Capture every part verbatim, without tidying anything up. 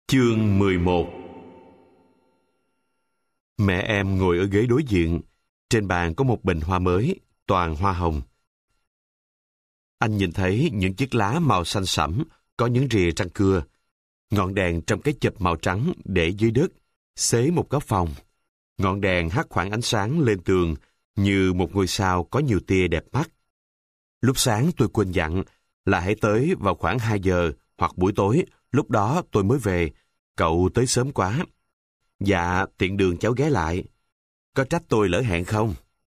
Chương mười một. Mẹ em ngồi ở ghế đối diện. Trên bàn có một bình hoa mới, toàn hoa hồng. Anh nhìn thấy những chiếc lá màu xanh sẫm, có những rìa răng cưa. Ngọn đèn trong cái chụp màu trắng để dưới đất, xế một góc phòng. Ngọn đèn hắt khoảng ánh sáng lên tường như một ngôi sao có nhiều tia đẹp mắt. Lúc sáng tôi quên dặn là hãy tới vào khoảng hai giờ hoặc buổi tối, lúc đó tôi mới về. Cậu tới sớm quá. Dạ, tiện đường cháu ghé lại. Có trách tôi lỡ hẹn không?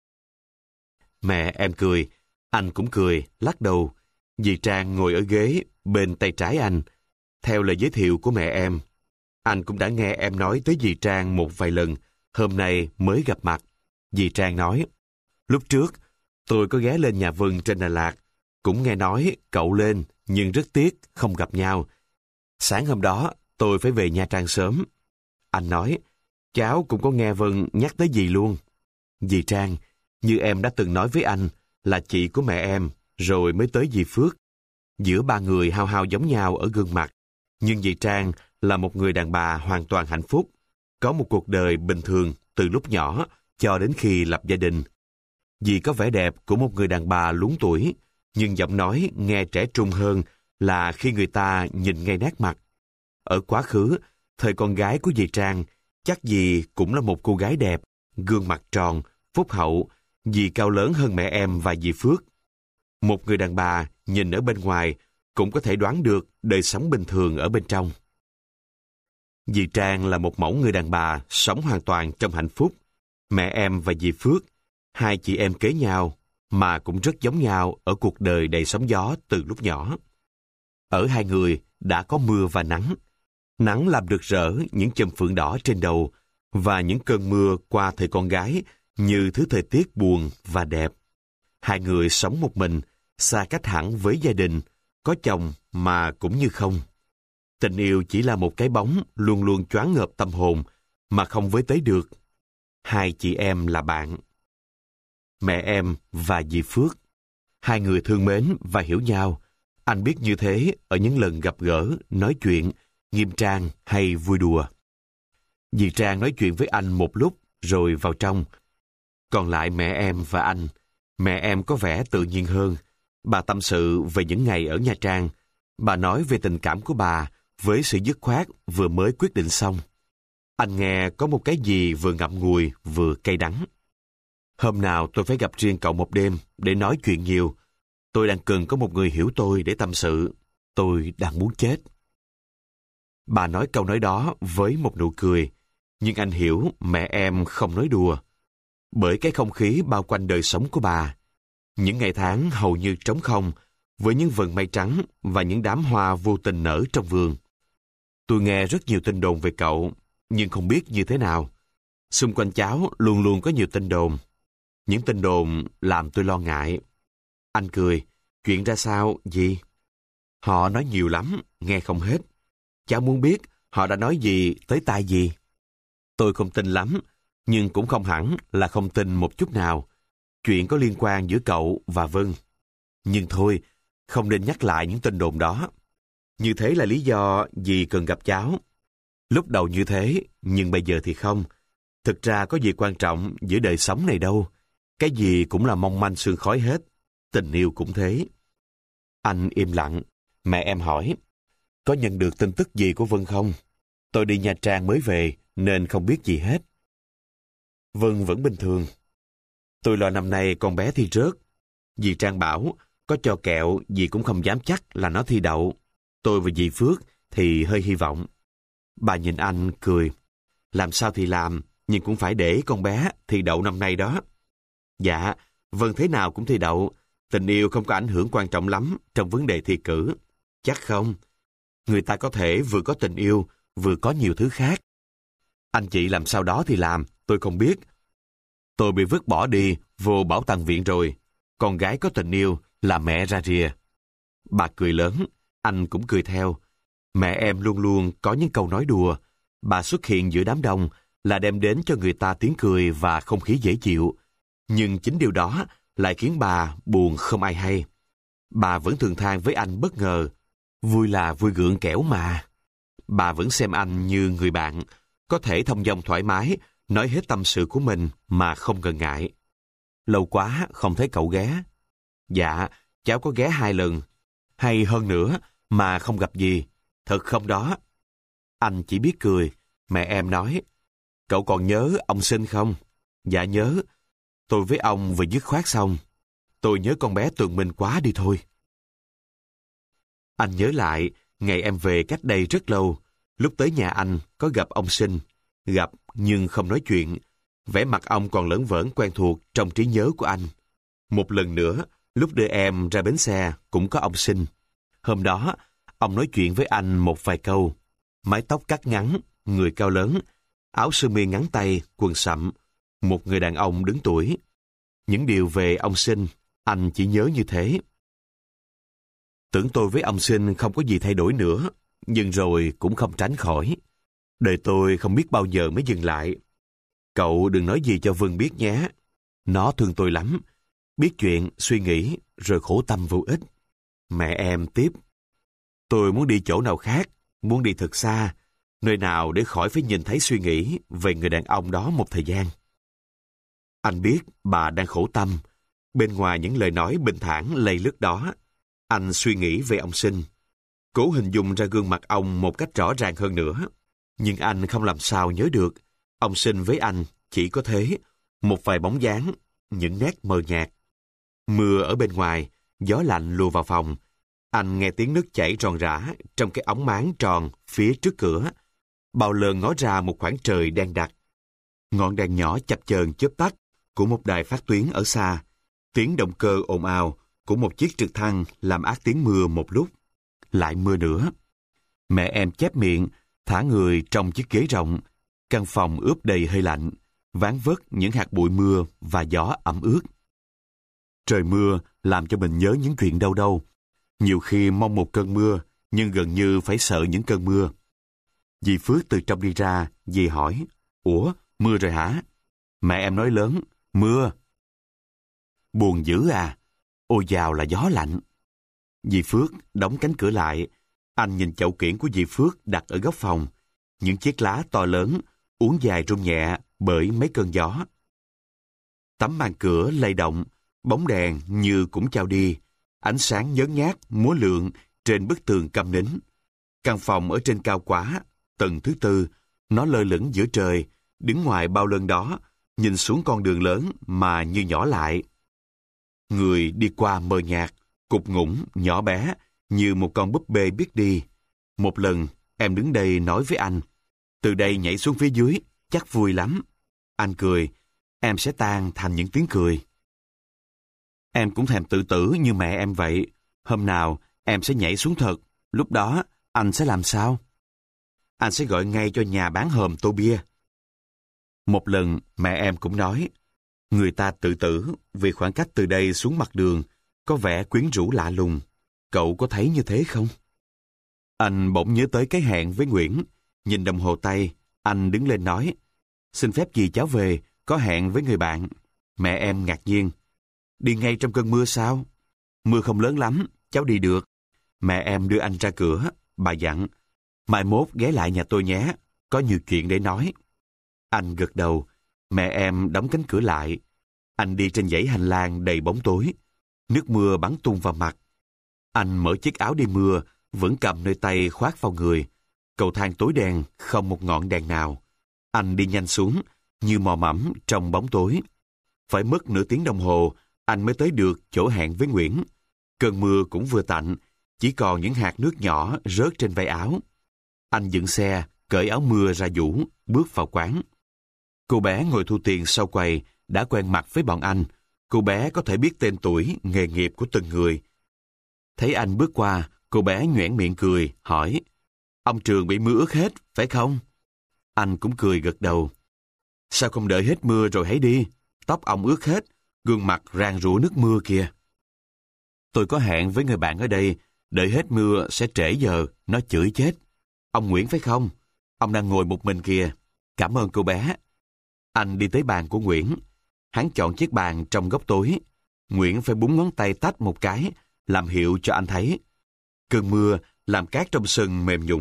Mẹ em cười, anh cũng cười, lắc đầu. Dì Trang ngồi ở ghế bên tay trái anh. Theo lời giới thiệu của mẹ em, anh cũng đã nghe em nói tới dì Trang một vài lần, hôm nay mới gặp mặt. Dì Trang nói, lúc trước tôi có ghé lên nhà Vân trên Đà Lạt, cũng nghe nói cậu lên, nhưng rất tiếc không gặp nhau. Sáng hôm đó, tôi phải về Nha Trang sớm. Anh nói, cháu cũng có nghe Vân nhắc tới dì luôn. Dì Trang, như em đã từng nói với anh, là chị của mẹ em, rồi mới tới dì Phước. Giữa ba người hao hao giống nhau ở gương mặt, nhưng dì Trang là một người đàn bà hoàn toàn hạnh phúc, có một cuộc đời bình thường từ lúc nhỏ cho đến khi lập gia đình. Dì có vẻ đẹp của một người đàn bà luống tuổi, nhưng giọng nói nghe trẻ trung hơn là khi người ta nhìn ngay nét mặt. Ở quá khứ, thời con gái của dì Trang, chắc dì cũng là một cô gái đẹp, gương mặt tròn, phúc hậu, dì cao lớn hơn mẹ em và dì Phước. Một người đàn bà nhìn ở bên ngoài cũng có thể đoán được đời sống bình thường ở bên trong. Dì Trang là một mẫu người đàn bà sống hoàn toàn trong hạnh phúc. Mẹ em và dì Phước, hai chị em kế nhau, mà cũng rất giống nhau ở cuộc đời đầy sóng gió từ lúc nhỏ. Ở hai người đã có mưa và nắng. Nắng làm rực rỡ những chùm phượng đỏ trên đầu, và những cơn mưa qua thời con gái như thứ thời tiết buồn và đẹp. Hai người sống một mình, xa cách hẳn với gia đình, có chồng mà cũng như không. Tình yêu chỉ là một cái bóng luôn luôn choáng ngợp tâm hồn, mà không với tới được. Hai chị em là bạn. Mẹ em và dì Phước, hai người thương mến và hiểu nhau. Anh biết như thế ở những lần gặp gỡ, nói chuyện, nghiêm trang hay vui đùa. Dì Trang nói chuyện với anh một lúc rồi vào trong. Còn lại mẹ em và anh, mẹ em có vẻ tự nhiên hơn. Bà tâm sự về những ngày ở Nha Trang. Bà nói về tình cảm của bà với sự dứt khoát vừa mới quyết định xong. Anh nghe có một cái gì vừa ngậm ngùi vừa cay đắng. Hôm nào tôi phải gặp riêng cậu một đêm để nói chuyện nhiều. Tôi đang cần có một người hiểu tôi để tâm sự. Tôi đang muốn chết. Bà nói câu nói đó với một nụ cười, nhưng anh hiểu mẹ em không nói đùa. Bởi cái không khí bao quanh đời sống của bà, những ngày tháng hầu như trống không, với những vầng mây trắng và những đám hoa vô tình nở trong vườn. Tôi nghe rất nhiều tin đồn về cậu, nhưng không biết như thế nào. Xung quanh cháu luôn luôn có nhiều tin đồn. Những tin đồn làm tôi lo ngại. Anh cười, chuyện ra sao, gì? Họ nói nhiều lắm, nghe không hết. Cháu muốn biết họ đã nói gì tới tai gì? Tôi không tin lắm, nhưng cũng không hẳn là không tin một chút nào. Chuyện có liên quan giữa cậu và Vân. Nhưng thôi, không nên nhắc lại những tin đồn đó. Như thế là lý do dì cần gặp cháu. Lúc đầu như thế, nhưng bây giờ thì không. Thực ra có gì quan trọng giữa đời sống này đâu. Cái gì cũng là mong manh sương khói hết. Tình yêu cũng thế. Anh im lặng. Mẹ em hỏi, có nhận được tin tức gì của Vân không? Tôi đi Nha Trang mới về, nên không biết gì hết. Vân vẫn bình thường. Tôi lo năm nay con bé thi rớt. Dì Trang bảo, có cho kẹo, dì cũng không dám chắc là nó thi đậu. Tôi và dì Phước thì hơi hy vọng. Bà nhìn anh, cười. Làm sao thì làm, nhưng cũng phải để con bé thi đậu năm nay đó. Dạ, Vân thế nào cũng thi đậu. Tình yêu không có ảnh hưởng quan trọng lắm trong vấn đề thi cử. Chắc không. Người ta có thể vừa có tình yêu, vừa có nhiều thứ khác. Anh chị làm sao đó thì làm, tôi không biết. Tôi bị vứt bỏ đi vô bảo tàng viện rồi. Con gái có tình yêu là mẹ ra rìa. Bà cười lớn, anh cũng cười theo. Mẹ em luôn luôn có những câu nói đùa. Bà xuất hiện giữa đám đông là đem đến cho người ta tiếng cười và không khí dễ chịu. Nhưng chính điều đó lại khiến bà buồn không ai hay. Bà vẫn thường than với anh bất ngờ. Vui là vui gượng kẽo mà. bà vẫn xem anh như người bạn, có thể thông dong thoải mái, nói hết tâm sự của mình mà không ngần ngại. Lâu quá không thấy cậu ghé. Dạ, cháu có ghé hai lần. Hay hơn nữa mà không gặp gì. Thật không đó? Anh chỉ biết cười. Mẹ em nói, cậu còn nhớ ông Sinh không? Dạ nhớ. Tôi với ông vừa dứt khoát xong. Tôi nhớ con bé Tường Minh quá đi thôi. Anh nhớ lại, ngày em về cách đây rất lâu, lúc tới nhà anh có gặp ông Sinh. Gặp nhưng không nói chuyện. Vẻ mặt ông còn lởn vởn quen thuộc trong trí nhớ của anh. Một lần nữa, lúc đưa em ra bến xe cũng có ông Sinh. Hôm đó, ông nói chuyện với anh một vài câu. Mái tóc cắt ngắn, người cao lớn, áo sơ mi ngắn tay, quần sậm, một người đàn ông đứng tuổi. Những điều về ông Sinh, anh chỉ nhớ như thế. Tưởng tôi với ông Sinh không có gì thay đổi nữa, nhưng rồi cũng không tránh khỏi. Đời tôi không biết bao giờ mới dừng lại. Cậu đừng nói gì cho Vân biết nhé. Nó thương tôi lắm. Biết chuyện, suy nghĩ, rồi khổ tâm vô ích. Mẹ em tiếp. Tôi muốn đi chỗ nào khác, muốn đi thật xa, nơi nào để khỏi phải nhìn thấy suy nghĩ về người đàn ông đó một thời gian. Anh biết bà đang khổ tâm. Bên ngoài những lời nói bình thản lầy lướt đó, anh suy nghĩ về ông Sinh. Cố hình dung ra gương mặt ông một cách rõ ràng hơn nữa. Nhưng anh không làm sao nhớ được. Ông Sinh với anh chỉ có thế, một vài bóng dáng, những nét mờ nhạt. Mưa ở bên ngoài, gió lạnh lùa vào phòng. Anh nghe tiếng nước chảy ròn rã trong cái ống máng tròn phía trước cửa. Bao lơ ngó ra một khoảng trời đen đặc. Ngọn đèn nhỏ chập chờn chớp tắt của một đài phát tuyến ở xa. Tiếng động cơ ồn ào của một chiếc trực thăng làm át tiếng mưa một lúc. Lại mưa nữa. Mẹ em chép miệng, thả người trong chiếc ghế rộng. Căn phòng ướp đầy hơi lạnh, ván vất những hạt bụi mưa và gió ẩm ướt. Trời mưa làm cho mình nhớ những chuyện đau đâu. Nhiều khi mong một cơn mưa, nhưng gần như phải sợ những cơn mưa. Dì Phước từ trong đi ra, dì hỏi, ủa, mưa rồi hả? Mẹ em nói lớn, mưa. Buồn dữ à? Ôi dào là gió lạnh. Dì Phước đóng cánh cửa lại. Anh nhìn chậu kiển của dì Phước đặt ở góc phòng. Những chiếc lá to lớn, uốn dài rung nhẹ bởi mấy cơn gió. Tấm màn cửa lay động, bóng đèn như cũng chao đi. Ánh sáng nhớn nhát, múa lượn trên bức tường câm nín. Căn phòng ở trên cao quá, tầng thứ tư, nó lơ lửng giữa trời, đứng ngoài bao lân đó, nhìn xuống con đường lớn mà như nhỏ lại. Người đi qua mờ nhạt, cục ngủng, nhỏ bé, như một con búp bê biết đi. Một lần, em đứng đây nói với anh, từ đây nhảy xuống phía dưới, chắc vui lắm. Anh cười, em sẽ tan thành những tiếng cười. Em cũng thèm tự tử như mẹ em vậy. Hôm nào, em sẽ nhảy xuống thật. Lúc đó, anh sẽ làm sao? Anh sẽ gọi ngay cho nhà bán hòm tô bia. Một lần, mẹ em cũng nói, người ta tự tử vì khoảng cách từ đây xuống mặt đường có vẻ quyến rũ lạ lùng. Cậu có thấy như thế không? Anh bỗng nhớ tới cái hẹn với Nguyễn. Nhìn đồng hồ tay, anh đứng lên nói, xin phép dì cháu về, có hẹn với người bạn. Mẹ em ngạc nhiên, đi ngay trong cơn mưa sao? Mưa không lớn lắm, cháu đi được. Mẹ em đưa anh ra cửa, bà dặn, mai mốt ghé lại nhà tôi nhé, có nhiều chuyện để nói. Anh gật đầu, mẹ em đóng cánh cửa lại. Anh đi trên dãy hành lang đầy bóng tối, nước mưa bắn tung vào mặt. Anh mở chiếc áo đi mưa, vẫn cầm nơi tay khoác vào người. Cầu thang tối đen, không một ngọn đèn nào. Anh đi nhanh xuống, như mò mẫm trong bóng tối. Phải mất nửa tiếng đồng hồ, anh mới tới được chỗ hẹn với Nguyễn. Cơn mưa cũng vừa tạnh, chỉ còn những hạt nước nhỏ rớt trên vai áo. Anh dựng xe, cởi áo mưa ra vũ, bước vào quán. Cô bé ngồi thu tiền sau quầy, đã quen mặt với bọn anh. Cô bé có thể biết tên tuổi, nghề nghiệp của từng người. Thấy anh bước qua, cô bé nhoẻn miệng cười, hỏi, ông Trường bị mưa ướt hết, phải không? Anh cũng cười gật đầu. Sao không đợi hết mưa rồi hãy đi? Tóc ông ướt hết, gương mặt rang rủa nước mưa kìa. Tôi có hẹn với người bạn ở đây, đợi hết mưa sẽ trễ giờ, nó chửi chết. Ông Nguyễn phải không? Ông đang ngồi một mình kìa. Cảm ơn cô bé. Anh đi tới bàn của Nguyễn. Hắn chọn chiếc bàn trong góc tối. Nguyễn phải búng ngón tay tách một cái, làm hiệu cho anh thấy. Cơn mưa làm cát trong sân mềm nhũn,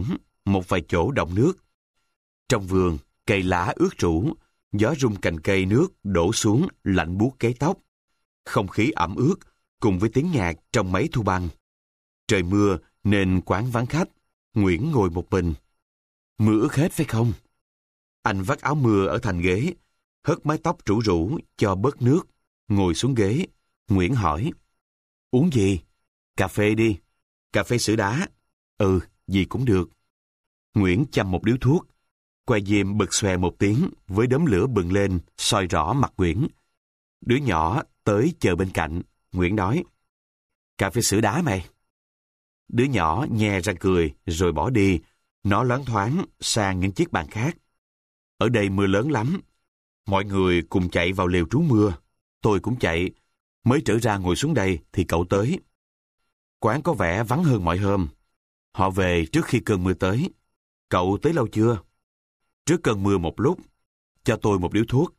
một vài chỗ đọng nước. Trong vườn, cây lá ướt rũ, gió rung cành cây nước đổ xuống lạnh buốt gáy tóc. Không khí ẩm ướt cùng với tiếng nhạc trong máy thu băng. Trời mưa nên quán vắng khách, Nguyễn ngồi một mình. Mưa ướt hết phải không? Anh vắt áo mưa ở thành ghế, hất mái tóc rủ rủ cho bớt nước, ngồi xuống ghế. Nguyễn hỏi, uống gì? Cà phê đi. Cà phê sữa đá. Ừ, gì cũng được. Nguyễn châm một điếu thuốc, que diêm bật xòe một tiếng với đốm lửa bừng lên, soi rõ mặt Nguyễn. Đứa nhỏ tới chờ bên cạnh, Nguyễn nói, cà phê sữa đá mày. Đứa nhỏ nhe răng cười rồi bỏ đi, nó loáng thoáng sang những chiếc bàn khác. Ở đây mưa lớn lắm. Mọi người cùng chạy vào lều trú mưa. Tôi cũng chạy. Mới trở ra ngồi xuống đây thì cậu tới. Quán có vẻ vắng hơn mọi hôm. Họ về trước khi cơn mưa tới. Cậu tới lâu chưa? Trước cơn mưa một lúc. Cho tôi một điếu thuốc.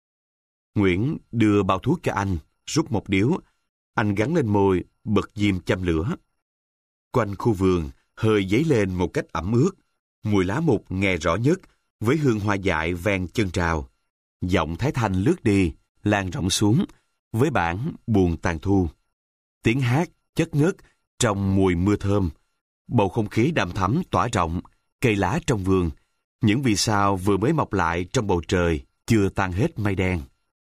Nguyễn đưa bao thuốc cho anh, rút một điếu. Anh gắn lên môi, bật diêm châm lửa. Quanh khu vườn, hơi dấy lên một cách ẩm ướt. Mùi lá mục nghe rõ nhất, với hương hoa dại ven chân trào. Giọng Thái Thanh lướt đi, lan rộng xuống, với bản buồn tàn thu. Tiếng hát chất ngất trong mùi mưa thơm. Bầu không khí đầm thắm tỏa rộng, cây lá trong vườn. Những vì sao vừa mới mọc lại trong bầu trời, chưa tan hết mây đen.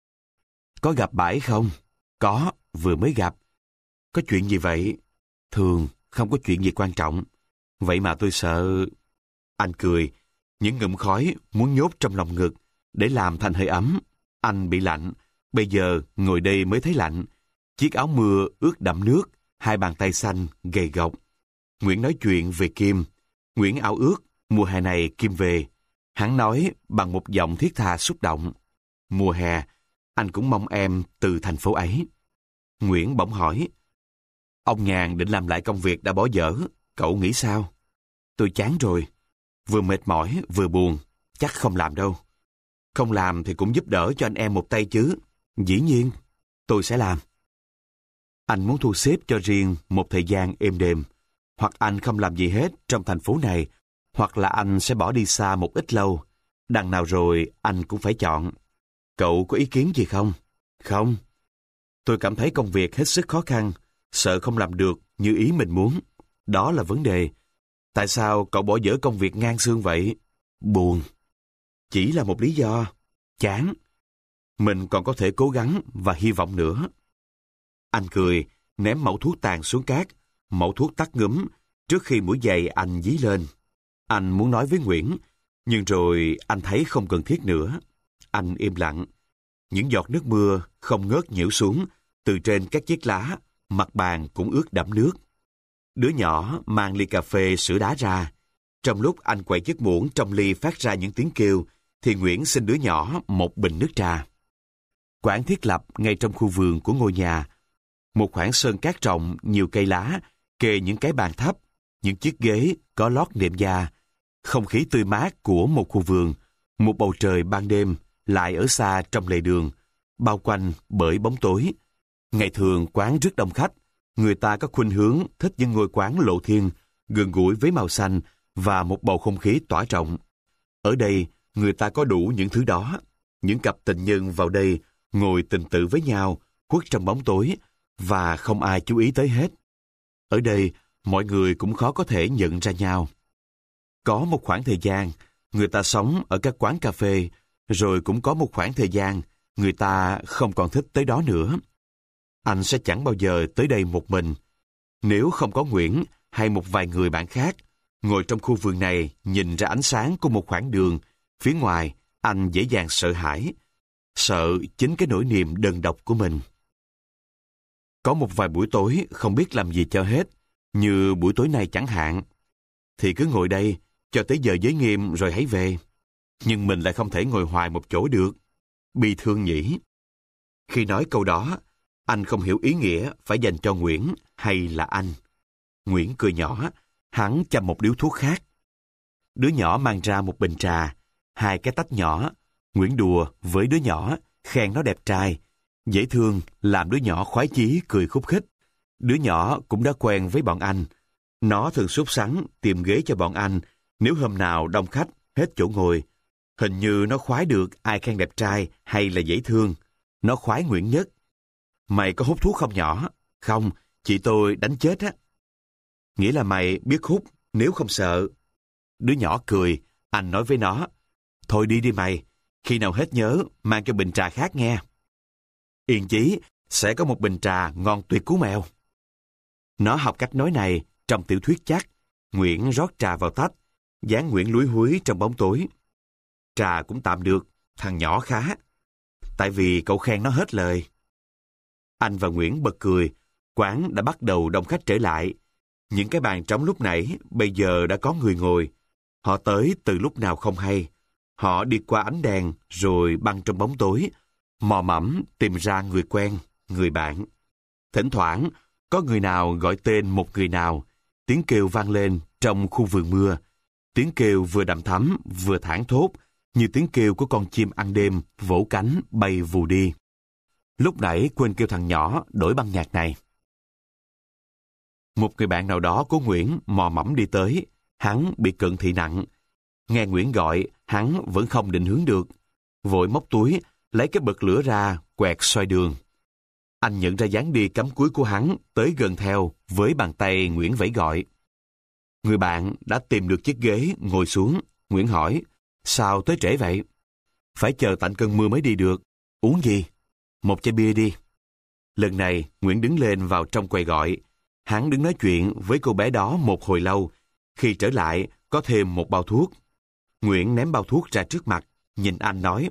Có gặp bãi không? Có, vừa mới gặp. Có chuyện gì vậy? Thường, không có chuyện gì quan trọng. Vậy mà tôi sợ... Anh cười, những ngụm khói muốn nhốt trong lòng ngực, để làm thành hơi ấm. Anh bị lạnh, bây giờ ngồi đây mới thấy lạnh. Chiếc áo mưa ướt đẫm nước, hai bàn tay xanh, gầy gộc. Nguyễn nói chuyện về Kim. Nguyễn ao ước, mùa hè này Kim về. Hắn nói bằng một giọng thiết tha xúc động. Mùa hè, anh cũng mong em từ thành phố ấy. Nguyễn bỗng hỏi, ông Nhàn định làm lại công việc đã bỏ dở, cậu nghĩ sao? Tôi chán rồi, vừa mệt mỏi vừa buồn, chắc không làm đâu. Không làm thì cũng giúp đỡ cho anh em một tay chứ. Dĩ nhiên, tôi sẽ làm. Anh muốn thu xếp cho riêng một thời gian êm đềm. Hoặc anh không làm gì hết trong thành phố này, hoặc là anh sẽ bỏ đi xa một ít lâu. Đằng nào rồi anh cũng phải chọn. Cậu có ý kiến gì không? Không. Tôi cảm thấy công việc hết sức khó khăn, sợ không làm được như ý mình muốn. Đó là vấn đề. Tại sao cậu bỏ dở công việc ngang xương vậy? Buồn. Chỉ là một lý do. Chán. Mình còn có thể cố gắng và hy vọng nữa. Anh cười, ném mẩu thuốc tàn xuống cát. Mẩu thuốc tắt ngúm trước khi mũi giày anh dí lên. Anh muốn nói với Nguyễn, nhưng rồi anh thấy không cần thiết nữa. Anh im lặng. Những giọt nước mưa không ngớt nhiễu xuống từ trên các chiếc lá, mặt bàn cũng ướt đẫm nước. Đứa nhỏ mang ly cà phê sữa đá ra. Trong lúc anh quậy chiếc muỗng trong ly phát ra những tiếng kêu, thì Nguyễn xin đứa nhỏ một bình nước trà. Quán thiết lập ngay trong khu vườn của ngôi nhà. Một khoảng sân cát rộng, nhiều cây lá, kề những cái bàn thấp, những chiếc ghế có lót nệm da. Không khí tươi mát của một khu vườn, một bầu trời ban đêm lại ở xa trong lề đường, bao quanh bởi bóng tối. Ngày thường quán rất đông khách, người ta có khuynh hướng thích những ngôi quán lộ thiên, gần gũi với màu xanh và một bầu không khí tỏa rộng. Ở đây, người ta có đủ những thứ đó. Những cặp tình nhân vào đây ngồi tình tự với nhau, khuất trong bóng tối, và không ai chú ý tới hết. Ở đây, mọi người cũng khó có thể nhận ra nhau. Có một khoảng thời gian, người ta sống ở các quán cà phê, rồi cũng có một khoảng thời gian, người ta không còn thích tới đó nữa. Anh sẽ chẳng bao giờ tới đây một mình. Nếu không có Nguyễn hay một vài người bạn khác, ngồi trong khu vườn này nhìn ra ánh sáng của một khoảng đường, phía ngoài anh dễ dàng sợ hãi. Sợ chính cái nỗi niềm đơn độc của mình. Có một vài buổi tối không biết làm gì cho hết, như buổi tối này chẳng hạn. Thì cứ ngồi đây, cho tới giờ giới nghiêm rồi hãy về. Nhưng mình lại không thể ngồi hoài một chỗ được. Bi thương nhỉ. Khi nói câu đó, anh không hiểu ý nghĩa phải dành cho Nguyễn hay là anh. Nguyễn cười nhỏ, hắn châm một điếu thuốc khác. Đứa nhỏ mang ra một bình trà, hai cái tách nhỏ. Nguyễn đùa với đứa nhỏ, khen nó đẹp trai. Dễ thương, làm đứa nhỏ khoái chí cười khúc khích. Đứa nhỏ cũng đã quen với bọn anh. Nó thường sốt sắng tìm ghế cho bọn anh, Nếu hôm nào đông khách, hết chỗ ngồi, hình như nó khoái được ai khen đẹp trai hay là dễ thương. Nó khoái Nguyễn nhất. Mày có hút thuốc không nhỏ? Không, chị tôi đánh chết á. Nghĩa là mày biết hút, nếu không sợ. Đứa nhỏ cười, anh nói với nó, thôi đi đi mày, khi nào hết nhớ, mang cho bình trà khác nghe. Yên chí, sẽ có một bình trà ngon tuyệt cú mèo. Nó học cách nói này trong tiểu thuyết chắc. Nguyễn rót trà vào tách, dáng Nguyễn lúi húi trong bóng tối. Trà cũng tạm được, thằng nhỏ khá. Tại vì cậu khen nó hết lời. Anh và Nguyễn bật cười, quán đã bắt đầu đông khách trở lại. Những cái bàn trống lúc nãy, bây giờ đã có người ngồi. Họ tới từ lúc nào không hay. Họ đi qua ánh đèn, rồi băng trong bóng tối, mò mẫm tìm ra người quen, người bạn. Thỉnh thoảng, có người nào gọi tên một người nào, tiếng kêu vang lên trong khu vườn mưa. Tiếng kêu vừa đằm thắm, vừa thảng thốt, như tiếng kêu của con chim ăn đêm vỗ cánh bay vù đi. Lúc nãy quên kêu thằng nhỏ đổi băng nhạc này. Một người bạn nào đó của Nguyễn mò mẫm đi tới, hắn bị cận thị nặng. Nghe Nguyễn gọi, hắn vẫn không định hướng được. Vội móc túi, lấy cái bật lửa ra, quẹt xoay đường. Anh nhận ra dáng đi cắm cúi của hắn, tới gần theo, với bàn tay Nguyễn vẫy gọi. Người bạn đã tìm được chiếc ghế, ngồi xuống. Nguyễn hỏi, sao tới trễ vậy? Phải chờ tạnh cơn mưa mới đi được. Uống gì? Một chai bia đi. Lần này, Nguyễn đứng lên vào trong quầy gọi. Hắn đứng nói chuyện với cô bé đó một hồi lâu. Khi trở lại, có thêm một bao thuốc. Nguyễn ném bao thuốc ra trước mặt, nhìn anh nói.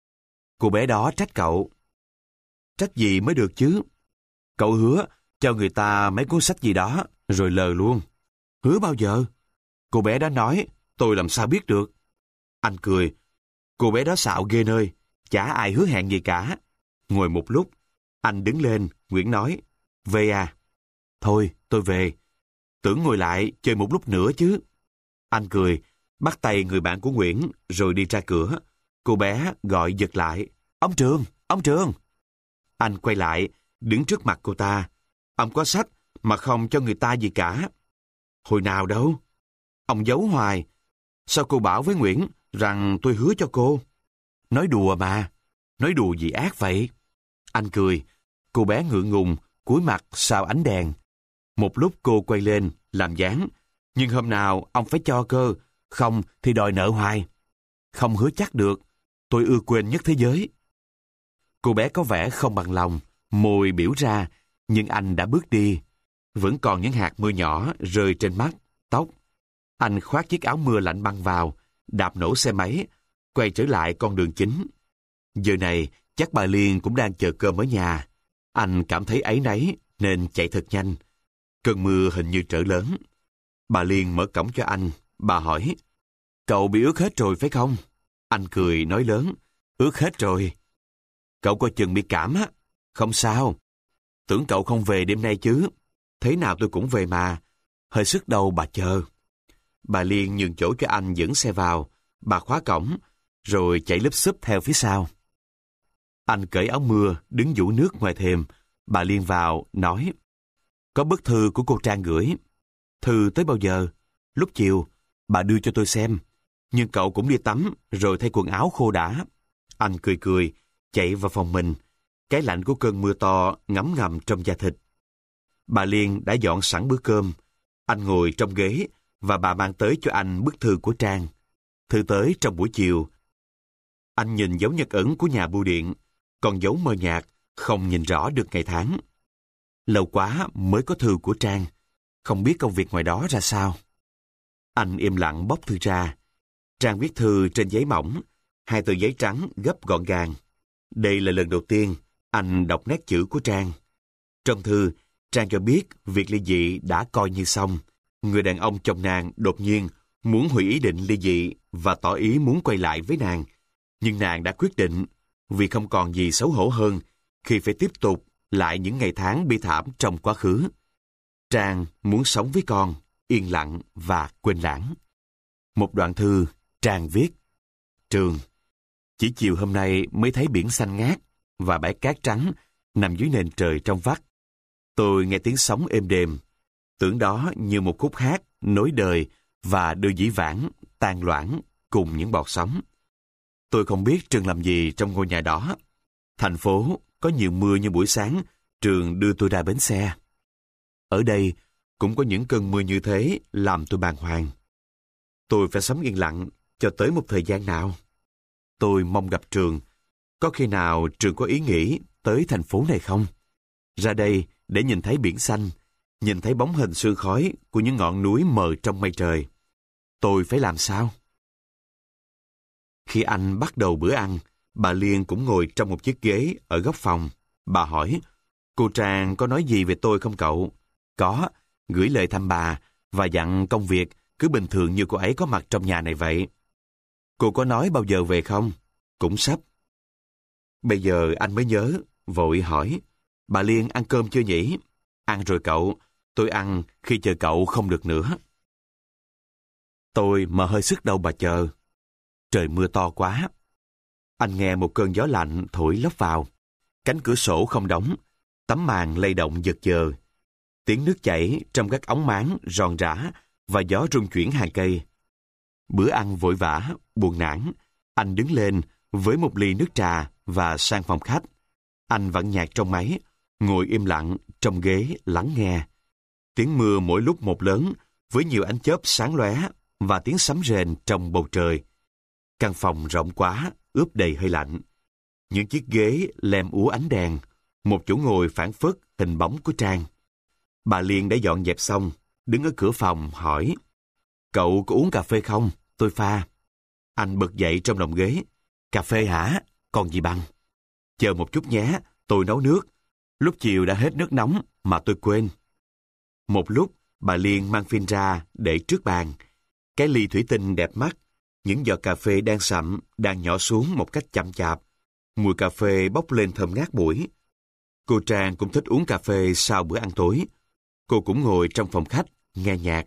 Cô bé đó trách cậu. Trách gì mới được chứ? Cậu hứa cho người ta mấy cuốn sách gì đó, rồi lờ luôn. Hứa bao giờ? Cô bé đó nói, tôi làm sao biết được? Anh cười. Cô bé đó xạo ghê nơi, chả ai hứa hẹn gì cả. Ngồi một lúc, anh đứng lên, Nguyễn nói, về à? Thôi, tôi về. Tưởng ngồi lại chơi một lúc nữa chứ. Anh cười, bắt tay người bạn của Nguyễn, rồi đi ra cửa. Cô bé gọi giật lại, ông Trường, ông Trường. Anh quay lại, đứng trước mặt cô ta. Ông có sách mà không cho người ta gì cả. Hồi nào đâu? Ông giấu hoài. Sao cô bảo với Nguyễn rằng tôi hứa cho cô? Nói đùa mà. Nói đùa gì ác vậy? Anh cười. Cô bé ngượng ngùng, cúi mặt sau ánh đèn. Một lúc cô quay lên, làm dáng. Nhưng hôm nào ông phải cho cơ, không thì đòi nợ hoài. Không hứa chắc được. Tôi ưa quên nhất thế giới. Cô bé có vẻ không bằng lòng, môi biểu ra, nhưng anh đã bước đi. Vẫn còn những hạt mưa nhỏ rơi trên mắt, tóc. Anh khoác chiếc áo mưa lạnh băng vào, đạp nổ xe máy, quay trở lại con đường chính. Giờ này, chắc bà Liên cũng đang chờ cơm ở nhà. Anh cảm thấy áy náy nên chạy thật nhanh. Cơn mưa hình như trở lớn. Bà Liên mở cổng cho anh. Bà hỏi, cậu bị ướt hết rồi phải không? Anh cười nói lớn, ướt hết rồi. Cậu coi chừng bị cảm á. Không sao. Tưởng cậu không về đêm nay chứ. Thế nào tôi cũng về mà. Hơi sức đầu bà chờ. Bà Liên nhường chỗ cho anh dẫn xe vào. Bà khóa cổng, rồi chạy lúp xúp theo phía sau. Anh cởi áo mưa, đứng vũ nước ngoài thềm. Bà Liên vào, nói, có bức thư của cô Trang gửi. Thư tới bao giờ? Lúc chiều, bà đưa cho tôi xem. Nhưng cậu cũng đi tắm, rồi thay quần áo khô đã. Anh cười cười, chạy vào phòng mình. Cái lạnh của cơn mưa to ngấm ngầm trong da thịt. Bà Liên đã dọn sẵn bữa cơm. Anh ngồi trong ghế, và bà mang tới cho anh bức thư của Trang. Thư tới trong buổi chiều. Anh nhìn dấu nhật ấn của nhà bưu điện, còn dấu mờ nhạt, không nhìn rõ được ngày tháng. Lâu quá mới có thư của Trang, không biết công việc ngoài đó ra sao. Anh im lặng bóc thư ra. Trang viết thư trên giấy mỏng, hai tờ giấy trắng gấp gọn gàng. Đây là lần đầu tiên anh đọc nét chữ của Trang. Trong thư, Trang cho biết việc ly dị đã coi như xong. Người đàn ông chồng nàng đột nhiên muốn hủy ý định ly dị và tỏ ý muốn quay lại với nàng. Nhưng nàng đã quyết định, vì không còn gì xấu hổ hơn khi phải tiếp tục lại những ngày tháng bi thảm trong quá khứ. Trang muốn sống với con, yên lặng và quên lãng. Một đoạn thư, Trang viết, Trường, chỉ chiều hôm nay mới thấy biển xanh ngát và bãi cát trắng nằm dưới nền trời trong vắt. Tôi nghe tiếng sóng êm đềm, tưởng đó như một khúc hát nối đời và đưa dĩ vãng tan loãng cùng những bọt sóng. Tôi không biết Trường làm gì trong ngôi nhà đó. Thành phố có nhiều mưa như buổi sáng, Trường đưa tôi ra bến xe. Ở đây cũng có những cơn mưa như thế làm tôi bàng hoàng. Tôi phải sống yên lặng cho tới một thời gian nào. Tôi mong gặp Trường. Có khi nào Trường có ý nghĩ tới thành phố này không? Ra đây để nhìn thấy biển xanh, nhìn thấy bóng hình sương khói của những ngọn núi mờ trong mây trời. Tôi phải làm sao? Khi anh bắt đầu bữa ăn, bà Liên cũng ngồi trong một chiếc ghế ở góc phòng. Bà hỏi, cô Trang có nói gì về tôi không cậu? Có, gửi lời thăm bà và dặn công việc cứ bình thường như cô ấy có mặt trong nhà này vậy. Cô có nói bao giờ về không? Cũng sắp. Bây giờ anh mới nhớ, vội hỏi, bà Liên ăn cơm chưa nhỉ? Ăn rồi cậu, tôi ăn khi chờ cậu không được nữa. Tôi mà hơi sức đâu bà chờ. Trời mưa to quá. Anh nghe một cơn gió lạnh thổi lốc vào. Cánh cửa sổ không đóng, tấm màn lay động giật giờ. Tiếng nước chảy trong các ống máng ròn rã và gió rung chuyển hàng cây. Bữa ăn vội vã, buồn nản. Anh đứng lên với một ly nước trà và sang phòng khách. Anh vặn nhạc trong máy, ngồi im lặng trong ghế lắng nghe. Tiếng mưa mỗi lúc một lớn với nhiều ánh chớp sáng lóe và tiếng sấm rền trong bầu trời. Căn phòng rộng quá, ướp đầy hơi lạnh. Những chiếc ghế lem úa ánh đèn, một chỗ ngồi phảng phất hình bóng của Trang. Bà Liên đã dọn dẹp xong, đứng ở cửa phòng hỏi, cậu có uống cà phê không? Tôi pha. Anh bật dậy trong lòng ghế. Cà phê hả? Còn gì bằng? Chờ một chút nhé, tôi nấu nước. Lúc chiều đã hết nước nóng mà tôi quên. Một lúc, bà Liên mang phin ra để trước bàn. Cái ly thủy tinh đẹp mắt, những giọt cà phê đang sậm đang nhỏ xuống một cách chậm chạp. Mùi cà phê bốc lên thơm ngát mũi. Cô Trang cũng thích uống cà phê sau bữa ăn tối. Cô cũng ngồi trong phòng khách, nghe nhạc.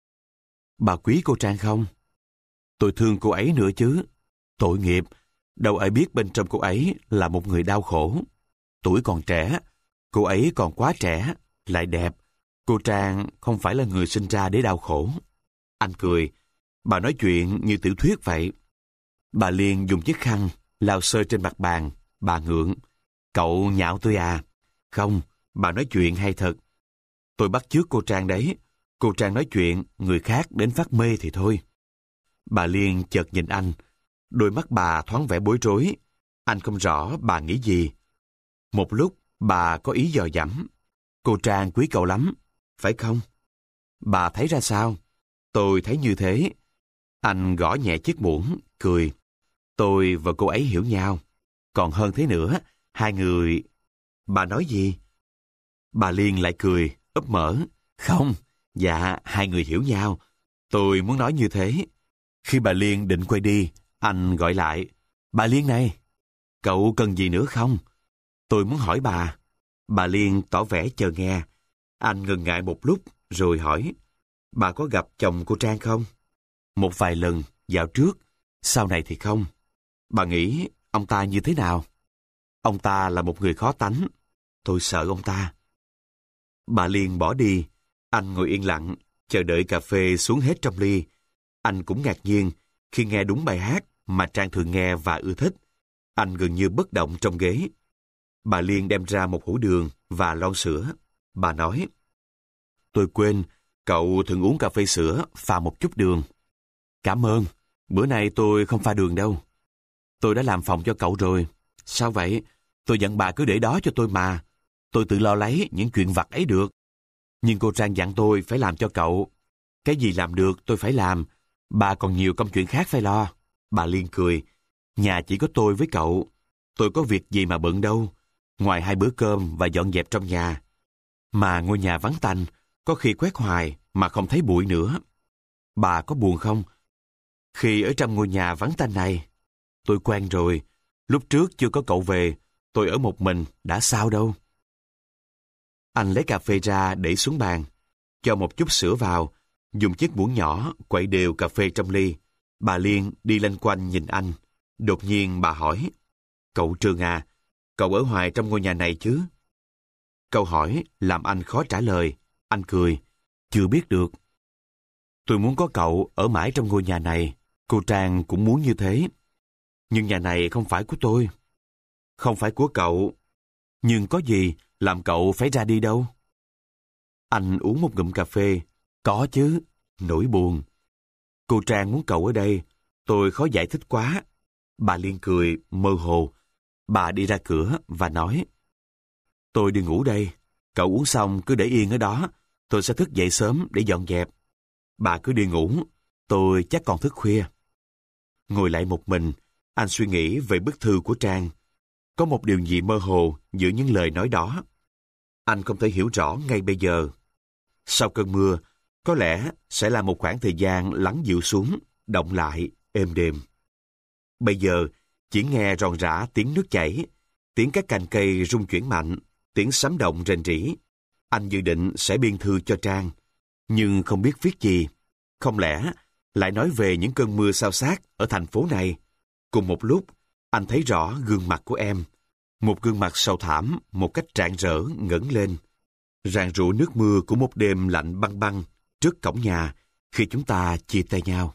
Bà quý cô Trang không? Tôi thương cô ấy nữa chứ. Tội nghiệp, đâu ai biết bên trong cô ấy là một người đau khổ. Tuổi còn trẻ, cô ấy còn quá trẻ, lại đẹp. Cô Trang không phải là người sinh ra để đau khổ. Anh cười. Bà nói chuyện như tiểu thuyết vậy. Bà Liên dùng chiếc khăn lau sơ trên mặt bàn. Bà ngượng. Cậu nhạo tôi à? Không, bà nói chuyện hay thật. Tôi bắt chước cô Trang đấy. Cô Trang nói chuyện, người khác đến phát mê thì thôi. Bà Liên chợt nhìn anh. Đôi mắt bà thoáng vẻ bối rối. Anh không rõ bà nghĩ gì. Một lúc, bà có ý dò dẫm. Cô Trang quý cậu lắm, phải không? Bà thấy ra sao? Tôi thấy như thế. Anh gõ nhẹ chiếc muỗng, cười. Tôi và cô ấy hiểu nhau. Còn hơn thế nữa, hai người... Bà nói gì? Bà Liên lại cười, ấp mở. Không, dạ, hai người hiểu nhau. Tôi muốn nói như thế. Khi bà Liên định quay đi, anh gọi lại. Bà Liên này, cậu cần gì nữa không? Tôi muốn hỏi bà. Bà Liên tỏ vẻ chờ nghe. Anh ngần ngại một lúc, rồi hỏi. Bà có gặp chồng cô Trang không? Một vài lần, dạo trước. Sau này thì không. Bà nghĩ ông ta như thế nào? Ông ta là một người khó tánh. Tôi sợ ông ta. Bà Liên bỏ đi. Anh ngồi yên lặng, chờ đợi cà phê xuống hết trong ly. Anh cũng ngạc nhiên khi nghe đúng bài hát mà Trang thường nghe và ưa thích. Anh gần như bất động trong ghế. Bà Liên đem ra một hũ đường và lon sữa. Bà nói, tôi quên, cậu thường uống cà phê sữa pha một chút đường. Cảm ơn, bữa nay tôi không pha đường đâu. Tôi đã làm phòng cho cậu rồi. Sao vậy? Tôi dặn bà cứ để đó cho tôi mà. Tôi tự lo lấy những chuyện vặt ấy được. Nhưng cô Trang dặn tôi phải làm cho cậu. Cái gì làm được tôi phải làm. Bà còn nhiều công chuyện khác phải lo. Bà Liên cười. Nhà chỉ có tôi với cậu. Tôi có việc gì mà bận đâu. Ngoài hai bữa cơm và dọn dẹp trong nhà. Mà ngôi nhà vắng tanh, có khi quét hoài mà không thấy bụi nữa. Bà có buồn không? Khi ở trong ngôi nhà vắng tanh này, tôi quen rồi. Lúc trước chưa có cậu về, tôi ở một mình, đã sao đâu. Anh lấy cà phê ra để xuống bàn, cho một chút sữa vào, dùng chiếc muỗng nhỏ quậy đều cà phê trong ly. Bà Liên đi lanh quanh nhìn anh. Đột nhiên bà hỏi, cậu Trường à, cậu ở hoài trong ngôi nhà này chứ? Câu hỏi làm anh khó trả lời. Anh cười, chưa biết được. Tôi muốn có cậu ở mãi trong ngôi nhà này. Cô Trang cũng muốn như thế. Nhưng nhà này không phải của tôi. Không phải của cậu. Nhưng có gì làm cậu phải ra đi đâu? Anh uống một ngụm cà phê. Có chứ, nỗi buồn. Cô Trang muốn cậu ở đây. Tôi khó giải thích quá. Bà Liên cười, mơ hồ. Bà đi ra cửa và nói: Tôi đi ngủ đây. Cậu uống xong cứ để yên ở đó. Tôi sẽ thức dậy sớm để dọn dẹp. Bà cứ đi ngủ. Tôi chắc còn thức khuya. Ngồi lại một mình, anh suy nghĩ về bức thư của Trang. Có một điều gì mơ hồ giữa những lời nói đó. Anh không thể hiểu rõ ngay bây giờ. Sau cơn mưa, có lẽ sẽ là một khoảng thời gian lắng dịu xuống, động lại, êm đềm. Bây giờ, chỉ nghe ròn rã tiếng nước chảy, tiếng các cành cây rung chuyển mạnh, tiếng sấm động rền rĩ. Anh dự định sẽ biên thư cho Trang, nhưng không biết viết gì. Không lẽ lại nói về những cơn mưa xao xát ở thành phố này? Cùng một lúc, anh thấy rõ gương mặt của em. Một gương mặt sầu thảm, một cách rạng rỡ ngẩng lên. Rạng rụa nước mưa của một đêm lạnh băng băng trước cổng nhà khi chúng ta chia tay nhau.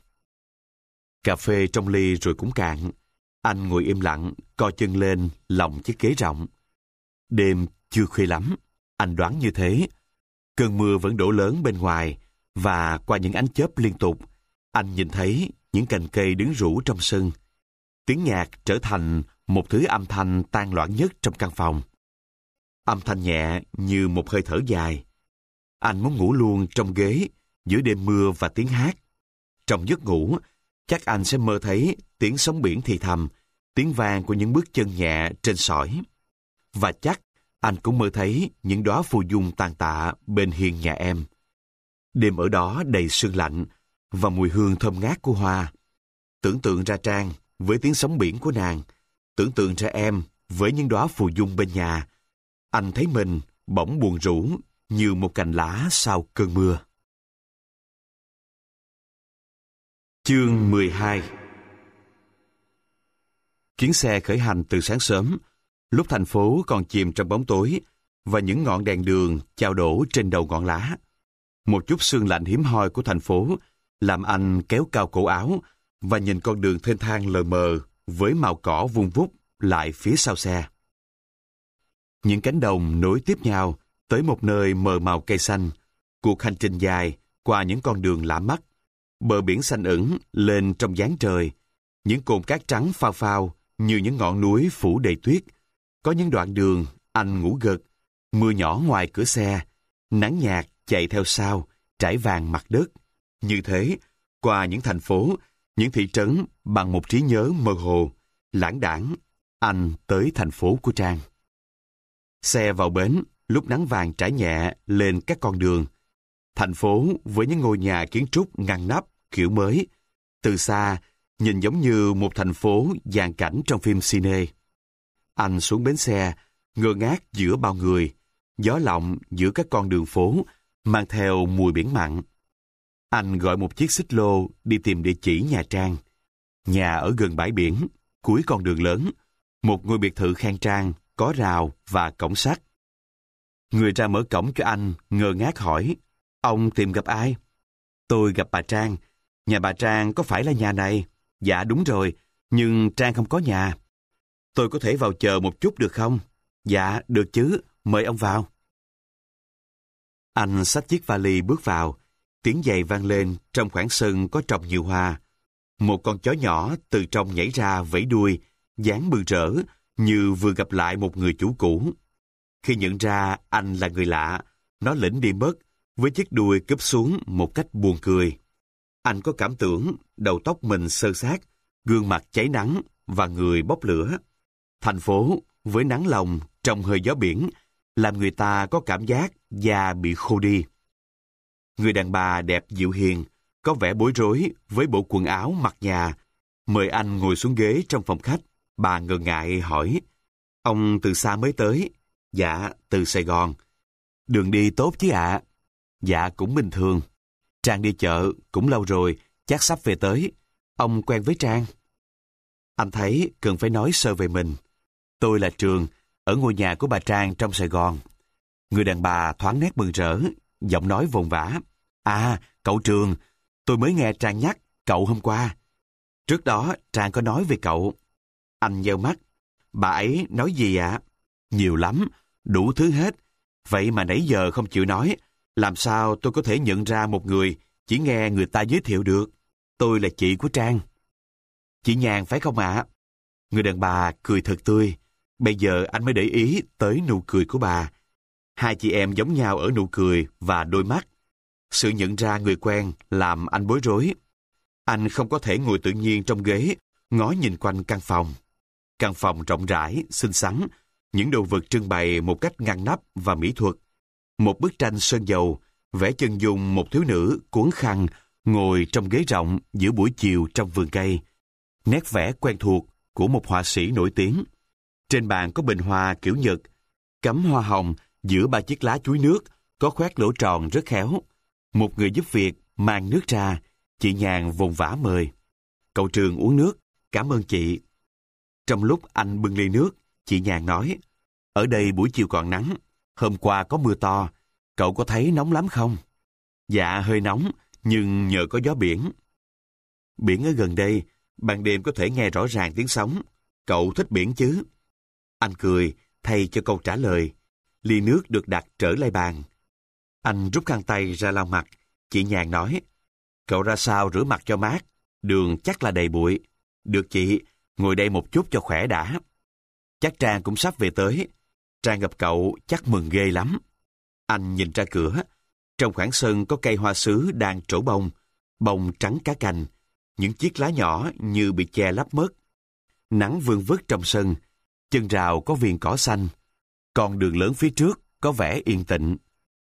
Cà phê trong ly rồi cũng cạn. Anh ngồi im lặng, co chân lên lòng chiếc ghế rộng. Đêm chưa khuya lắm, anh đoán như thế. Cơn mưa vẫn đổ lớn bên ngoài, và qua những ánh chớp liên tục, anh nhìn thấy những cành cây đứng rũ trong sân. Tiếng nhạc trở thành một thứ âm thanh tan loãng nhất trong căn phòng. Âm thanh nhẹ như một hơi thở dài. Anh muốn ngủ luôn trong ghế giữa đêm mưa và tiếng hát. Trong giấc ngủ, chắc anh sẽ mơ thấy tiếng sóng biển thì thầm, tiếng vang của những bước chân nhẹ trên sỏi. Và chắc anh cũng mơ thấy những đóa phù dung tàn tạ bên hiên nhà em. Đêm ở đó đầy sương lạnh và mùi hương thơm ngát của hoa. Tưởng tượng ra Trang với tiếng sóng biển của nàng, tưởng tượng ra em với những đóa phù dung bên nhà. Anh thấy mình bỗng buồn rũ như một cành lá sau cơn mưa. Chương mười hai. Chuyến xe khởi hành từ sáng sớm, lúc thành phố còn chìm trong bóng tối và những ngọn đèn đường chao đổ trên đầu ngọn lá. Một chút sương lạnh hiếm hoi của thành phố làm anh kéo cao cổ áo và nhìn con đường thênh thang lờ mờ với màu cỏ vung vút lại phía sau xe. Những cánh đồng nối tiếp nhau tới một nơi mờ màu cây xanh. Cuộc hành trình dài qua những con đường lạ mắt. Bờ biển xanh ửng lên trong dáng trời. Những cồn cát trắng phao phao như những ngọn núi phủ đầy tuyết. Có những đoạn đường anh ngủ gật. Mưa nhỏ ngoài cửa xe. Nắng nhạt chạy theo sau, trải vàng mặt đất. Như thế, qua những thành phố, những thị trấn bằng một trí nhớ mơ hồ, lãng đãng, anh tới thành phố của Trang. Xe vào bến, lúc nắng vàng trải nhẹ lên các con đường. Thành phố với những ngôi nhà kiến trúc ngăn nắp, kiểu mới. Từ xa, nhìn giống như một thành phố dàn cảnh trong phim cine. Anh xuống bến xe, ngơ ngác giữa bao người, gió lộng giữa các con đường phố, mang theo mùi biển mặn. Anh gọi một chiếc xích lô đi tìm địa chỉ nhà Trang. Nhà ở gần bãi biển, cuối con đường lớn, một ngôi biệt thự khang trang, có rào và cổng sắt. Người ra mở cổng cho anh, ngơ ngác hỏi: Ông tìm gặp ai? Tôi gặp bà Trang. Nhà bà Trang có phải là nhà này? Dạ đúng rồi, nhưng Trang không có nhà. Tôi có thể vào chờ một chút được không? Dạ, được chứ, mời ông vào. Anh xách chiếc vali bước vào, tiếng giày vang lên trong khoảng sân có trồng nhiều hoa. Một con chó nhỏ từ trong nhảy ra vẫy đuôi, dáng bừng rỡ như vừa gặp lại một người chủ cũ. Khi nhận ra anh là người lạ, nó lỉnh đi mất với chiếc đuôi cúp xuống một cách buồn cười. Anh có cảm tưởng đầu tóc mình xơ xát, gương mặt cháy nắng và người bốc lửa. Thành phố với nắng lòng trong hơi gió biển làm người ta có cảm giác da bị khô đi. Người đàn bà đẹp dịu hiền, có vẻ bối rối với bộ quần áo mặc nhà, mời anh ngồi xuống ghế trong phòng khách. Bà ngờ ngại hỏi: Ông từ xa mới tới? Dạ, từ Sài Gòn. Đường đi tốt chứ ạ? Dạ, cũng bình thường. Trang đi chợ, cũng lâu rồi, chắc sắp về tới. Ông quen với Trang? Anh thấy cần phải nói sơ về mình. Tôi là Trường, ở ngôi nhà của bà Trang trong Sài Gòn. Người đàn bà thoáng nét mừng rỡ, giọng nói vồn vã. À, cậu Trường, Tôi mới nghe Trang nhắc cậu hôm qua. Trước đó Trang có nói về cậu. Anh nheo mắt. Bà ấy nói gì ạ? Nhiều lắm, đủ thứ hết. Vậy mà nãy giờ không chịu nói. Làm sao tôi có thể nhận ra một người chỉ nghe người ta giới thiệu được? Tôi là chị của Trang. Chị Nhàn phải không ạ? Người đàn bà cười thật tươi. Bây giờ anh mới để ý tới nụ cười của bà. Hai chị em giống nhau ở nụ cười và đôi mắt. Sự nhận ra người quen làm anh bối rối. Anh không có thể ngồi tự nhiên trong ghế, ngó nhìn quanh căn phòng. Căn phòng rộng rãi, xinh xắn, những đồ vật trưng bày một cách ngăn nắp và mỹ thuật. Một bức tranh sơn dầu, vẽ chân dung một thiếu nữ cuốn khăn, ngồi trong ghế rộng giữa buổi chiều trong vườn cây. Nét vẽ quen thuộc của một họa sĩ nổi tiếng. Trên bàn có bình hoa kiểu Nhật, cắm hoa hồng giữa ba chiếc lá chuối nước, có khoét lỗ tròn rất khéo. Một người giúp việc mang nước ra, chị Nhàn vồn vã mời. Cậu Trường uống nước, cảm ơn chị. Trong lúc anh bưng ly nước, chị Nhàn nói, ở đây buổi chiều còn nắng, hôm qua có mưa to, cậu có thấy nóng lắm không? Dạ hơi nóng, nhưng nhờ có gió biển. Biển ở gần đây, ban đêm có thể nghe rõ ràng tiếng sóng. Cậu thích biển chứ? Anh cười, thay cho câu trả lời. Ly nước được đặt trở lại bàn. Anh rút khăn tay ra lau mặt. Chị Nhàn nói, cậu ra sau rửa mặt cho mát, đường chắc là đầy bụi. Được chị, ngồi đây một chút cho khỏe đã. Chắc Trang cũng sắp về tới. Trang gặp cậu chắc mừng ghê lắm. Anh nhìn ra cửa. Trong khoảng sân có cây hoa sứ đang trổ bông, bông trắng cá cành, những chiếc lá nhỏ như bị che lấp mất. Nắng vương vức trong sân, chân rào có viền cỏ xanh, còn đường lớn phía trước có vẻ yên tĩnh.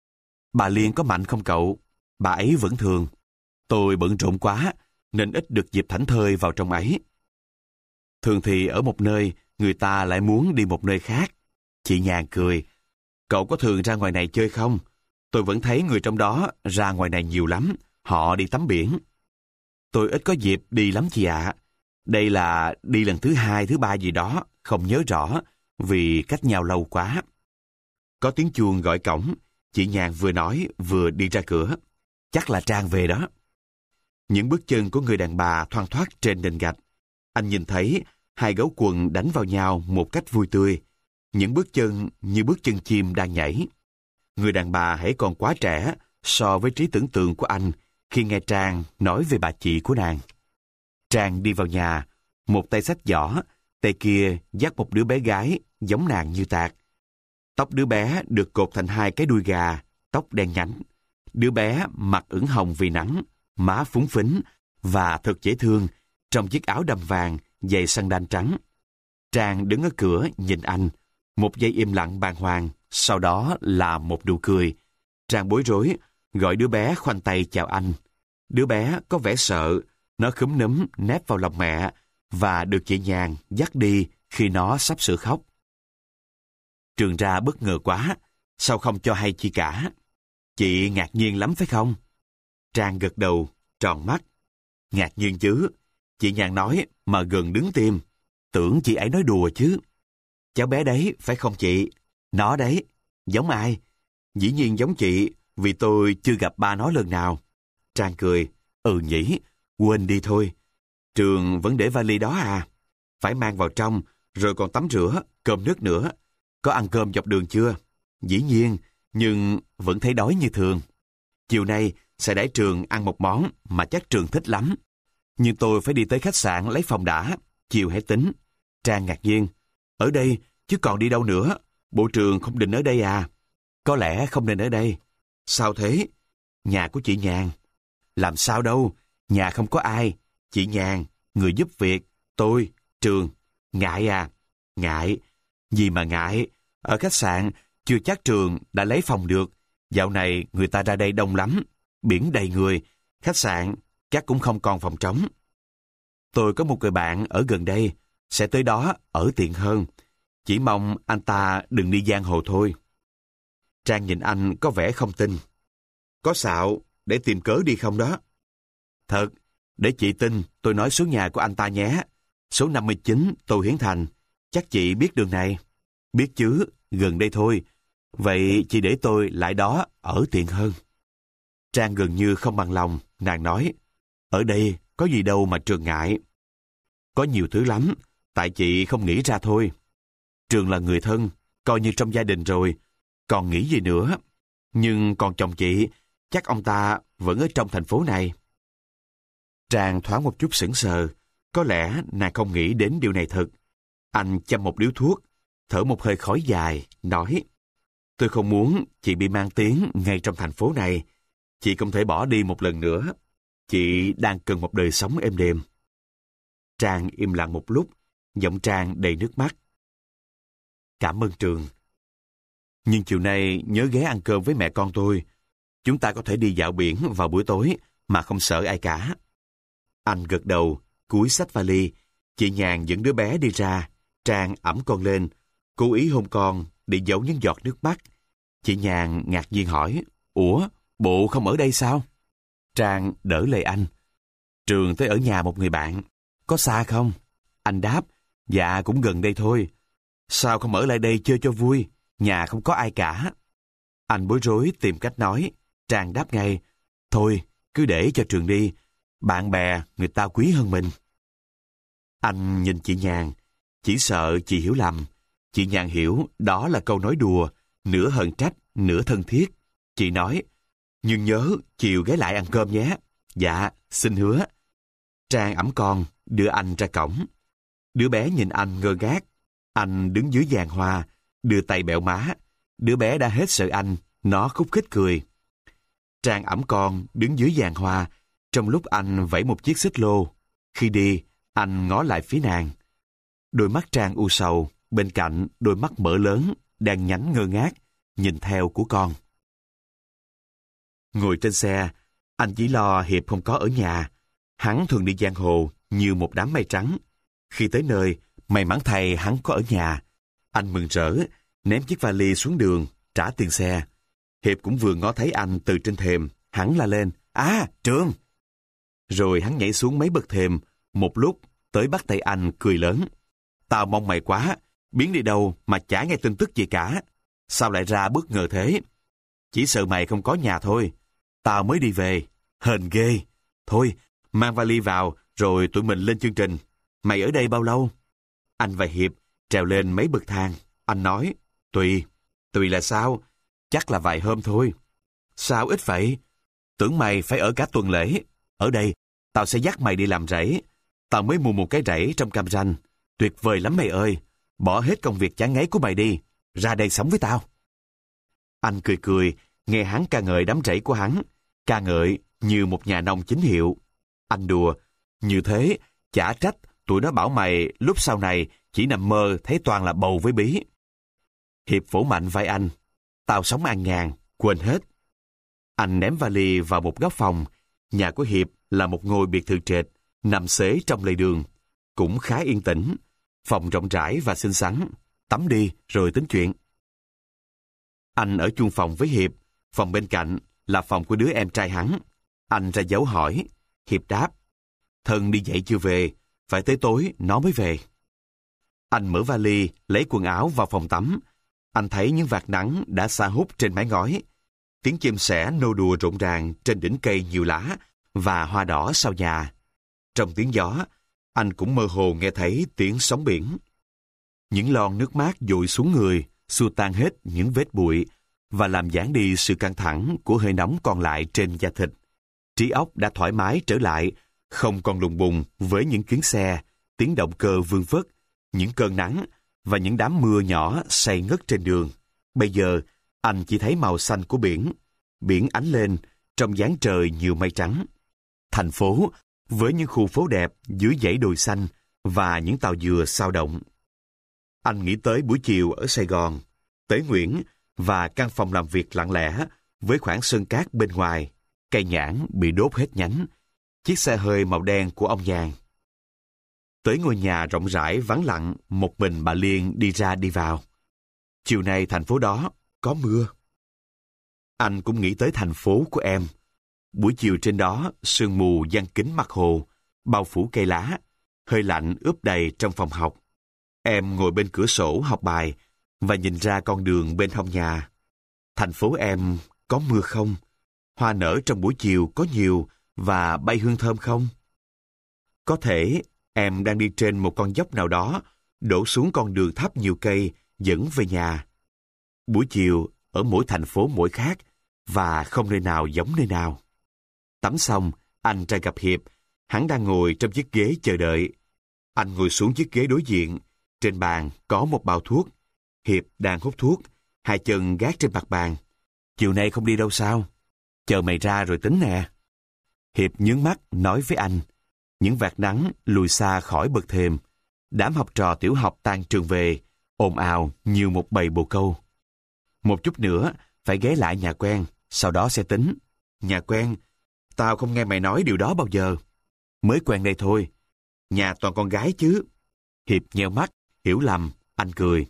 Bà Liên có mạnh không cậu? Bà ấy vẫn thường. Tôi bận rộn quá, nên ít được dịp thảnh thơi vào trong ấy. Thường thì ở một nơi, người ta lại muốn đi một nơi khác. Chị Nhàn cười. Cậu có thường ra ngoài này chơi không? Tôi vẫn thấy người trong đó ra ngoài này nhiều lắm. Họ đi tắm biển. Tôi ít có dịp đi lắm chị ạ. Đây là đi lần thứ hai, thứ ba gì đó, không nhớ rõ, vì cách nhau lâu quá. Có tiếng chuông gọi cổng. Chị Nhàn vừa nói vừa đi ra cửa. Chắc là Trang về đó. Những bước chân của người đàn bà thoăn thoắt trên nền gạch. Anh nhìn thấy hai gấu quần đánh vào nhau một cách vui tươi. Những bước chân như bước chân chim đang nhảy. Người đàn bà hãy còn quá trẻ so với trí tưởng tượng của anh khi nghe Trang nói về bà chị của nàng. Trang đi vào nhà, một tay xách giỏ, tay kia dắt một đứa bé gái giống nàng như tạc. Tóc đứa bé được cột thành hai cái đuôi gà, tóc đen nhánh. Đứa bé mặt ửng hồng vì nắng, má phúng phính và thật dễ thương trong chiếc áo đầm vàng, giày sandal trắng. Trang đứng ở cửa nhìn anh, một giây im lặng bàng hoàng, sau đó là một nụ cười. Trang bối rối, gọi đứa bé khoanh tay chào anh. Đứa bé có vẻ sợ, nó khúm núm nép vào lòng mẹ và được chị Nhàn dắt đi khi nó sắp sửa khóc. Trường ra bất ngờ quá, sao không cho hay chi cả? Chị ngạc nhiên lắm phải không? Trang gật đầu, tròn mắt. Ngạc nhiên chứ, chị Nhàn nói mà gần đứng tim. Tưởng chị ấy nói đùa chứ. Cháu bé đấy, phải không chị? Nó đấy. Giống ai? Dĩ nhiên giống chị, vì tôi chưa gặp ba nó lần nào. Trang cười. Ừ nhỉ, quên đi thôi. Trường vẫn để vali đó à? Phải mang vào trong, rồi còn tắm rửa, cơm nước nữa. Có ăn cơm dọc đường chưa? Dĩ nhiên, nhưng vẫn thấy đói như thường. Chiều nay sẽ đãi Trường ăn một món mà chắc Trường thích lắm. Nhưng tôi phải đi tới khách sạn lấy phòng đã. Chiều hãy tính. Trang ngạc nhiên. Ở đây, chứ còn đi đâu nữa? Bộ Trường không định ở đây à? Có lẽ không nên ở đây. Sao thế? Nhà của chị Nhàn. Làm sao đâu? Nhà không có ai. Chị Nhàn, người giúp việc, tôi, Trường. Ngại à? Ngại. Gì mà ngại? Ở khách sạn, chưa chắc Trường đã lấy phòng được. Dạo này người ta ra đây đông lắm. Biển đầy người. Khách sạn chắc cũng không còn phòng trống. Tôi có một người bạn ở gần đây. Sẽ tới đó ở tiện hơn. Chỉ mong anh ta đừng đi giang hồ thôi. Trang nhìn anh có vẻ không tin. Có xạo để tìm cớ đi không đó? Thật, để chị tin tôi nói số nhà của anh ta nhé. Số năm mươi chín Tô Hiến Thành. Chắc chị biết đường này. Biết chứ, gần đây thôi. Vậy chị để tôi lại đó ở tiện hơn. Trang gần như không bằng lòng, nàng nói. Ở đây có gì đâu mà Trường ngại. Có nhiều thứ lắm, tại chị không nghĩ ra thôi. Trường là người thân, coi như trong gia đình rồi, còn nghĩ gì nữa. Nhưng còn chồng chị, chắc ông ta vẫn ở trong thành phố này. Trang thoáng một chút sững sờ, có lẽ nàng không nghĩ đến điều này thật. Anh châm một điếu thuốc, thở một hơi khói dài, nói: Tôi không muốn chị bị mang tiếng ngay trong thành phố này. Chị không thể bỏ đi một lần nữa. Chị đang cần một đời sống êm đềm. Trang im lặng một lúc, giọng Trang đầy nước mắt. Cảm ơn Trường. Nhưng chiều nay nhớ ghé ăn cơm với mẹ con tôi. Chúng ta có thể đi dạo biển vào buổi tối mà không sợ ai cả. Anh gật đầu, cúi xách vali. Chị Nhàn dẫn đứa bé đi ra. Trang ẵm con lên, cố ý hôn con để giấu những giọt nước mắt. Chị Nhàn ngạc nhiên hỏi: Ủa, bộ không ở đây sao? Trang đỡ lời anh. Trường tới ở nhà một người bạn. Có xa không? Anh đáp: Dạ cũng gần đây thôi. Sao không ở lại đây chơi cho vui? Nhà không có ai cả. Anh bối rối tìm cách nói. Trang đáp ngay: Thôi, cứ để cho Trường đi. Bạn bè người ta quý hơn mình. Anh nhìn chị Nhàn, chỉ sợ chị hiểu lầm. Chị Nhàn hiểu đó là câu nói đùa, nửa hờn trách, nửa thân thiết. Chị nói: Nhưng nhớ chiều ghé lại ăn cơm nhé. Dạ, xin hứa. Trang ẵm con, đưa anh ra cổng. Đứa bé nhìn anh ngơ ngác. Anh đứng dưới giàn hoa, đưa tay bẹo má. Đứa bé đã hết sợ anh, nó khúc khích cười. Trang ẵm con, đứng dưới giàn hoa, trong lúc anh vẫy một chiếc xích lô. Khi đi, anh ngó lại phía nàng. Đôi mắt Trang u sầu, bên cạnh đôi mắt mở lớn, đang nhánh ngơ ngác, nhìn theo của con. Ngồi trên xe, anh chỉ lo Hiệp không có ở nhà. Hắn thường đi giang hồ như một đám mây trắng. Khi tới nơi, may mắn thay hắn có ở nhà. Anh mừng rỡ, ném chiếc vali xuống đường, trả tiền xe. Hiệp cũng vừa ngó thấy anh từ trên thềm, hắn la lên: À, Trường! Rồi hắn nhảy xuống mấy bậc thềm, một lúc tới bắt tay anh cười lớn: Tao mong mày quá, biến đi đâu mà chả nghe tin tức gì cả. Sao lại ra bất ngờ thế? Chỉ sợ mày không có nhà thôi. Tao mới đi về, hên ghê. Thôi, mang vali vào rồi tụi mình lên chương trình. Mày ở đây bao lâu? Anh và Hiệp trèo lên mấy bậc thang. Anh nói: Tùy. Tùy là sao? Chắc là vài hôm thôi. Sao ít vậy? Tưởng mày phải ở cả tuần lễ. Ở đây, tao sẽ dắt mày đi làm rẫy. Tao mới mua một cái rẫy trong Cam Ranh. Tuyệt vời lắm mày ơi. Bỏ hết công việc chán ngấy của mày đi. Ra đây sống với tao. Anh cười cười, nghe hắn ca ngợi đám rẫy của hắn. Ca ngợi như một nhà nông chính hiệu. Anh đùa: Như thế, chả trách tụi nó bảo mày lúc sau này chỉ nằm mơ thấy toàn là bầu với bí. Hiệp vỗ mạnh vai anh: Tao sống an nhàn, quên hết. Anh ném vali vào một góc phòng. Nhà của Hiệp là một ngôi biệt thự trệt, nằm xế trong lề đường. Cũng khá yên tĩnh. Phòng rộng rãi và xinh xắn. Tắm đi rồi tính chuyện. Anh ở chung phòng với Hiệp. Phòng bên cạnh là phòng của đứa em trai hắn. Anh ra dấu hỏi. Hiệp đáp: Thân đi dậy chưa về, phải tới tối nó mới về. Anh mở vali, lấy quần áo vào phòng tắm. Anh thấy những vạt nắng đã sa hút trên mái ngói. Tiếng chim sẻ nô đùa rộn ràng trên đỉnh cây nhiều lá và hoa đỏ sau nhà. Trong tiếng gió, anh cũng mơ hồ nghe thấy tiếng sóng biển. Những lon nước mát dội xuống người, xua tan hết những vết bụi và làm giảm đi sự căng thẳng của hơi nóng còn lại trên da thịt. Trí óc đã thoải mái trở lại, không còn lùng bùng với những chuyến xe, tiếng động cơ vương vất, những cơn nắng và những đám mưa nhỏ say ngất trên đường. Bây giờ, anh chỉ thấy màu xanh của biển. Biển ánh lên trong dáng trời nhiều mây trắng. Thành phố với những khu phố đẹp dưới dãy đồi xanh và những tàu dừa sao động. Anh nghĩ tới buổi chiều ở Sài Gòn, Tế Nguyễn và căn phòng làm việc lặng lẽ với khoảng sân cát bên ngoài, cây nhãn bị đốt hết nhánh, chiếc xe hơi màu đen của ông Nhàn. Tới ngôi nhà rộng rãi vắng lặng, một mình bà Liên đi ra đi vào. Chiều nay thành phố đó có mưa. Anh cũng nghĩ tới thành phố của em. Buổi chiều trên đó, sương mù giăng kín mặt hồ, bao phủ cây lá, hơi lạnh ướp đầy trong phòng học. Em ngồi bên cửa sổ học bài và nhìn ra con đường bên hông nhà. Thành phố em có mưa không? Hoa nở trong buổi chiều có nhiều và bay hương thơm không? Có thể em đang đi trên một con dốc nào đó, đổ xuống con đường thấp nhiều cây, dẫn về nhà. Buổi chiều, ở mỗi thành phố mỗi khác, và không nơi nào giống nơi nào. Tắm xong, anh ra gặp Hiệp. Hắn đang ngồi trong chiếc ghế chờ đợi. Anh ngồi xuống chiếc ghế đối diện. Trên bàn có một bao thuốc. Hiệp đang hút thuốc, hai chân gác trên mặt bàn. Chiều nay không đi đâu sao? Chờ mày ra rồi tính nè. Hiệp nhướng mắt nói với anh. Những vạt nắng lùi xa khỏi bậc thềm. Đám học trò tiểu học tan trường về, ồn ào như một bầy bồ câu. Một chút nữa, phải ghé lại nhà quen, sau đó sẽ tính. Nhà quen? Tao không nghe mày nói điều đó bao giờ. Mới quen đây thôi. Nhà toàn con gái chứ. Hiệp nheo mắt, hiểu lầm, anh cười.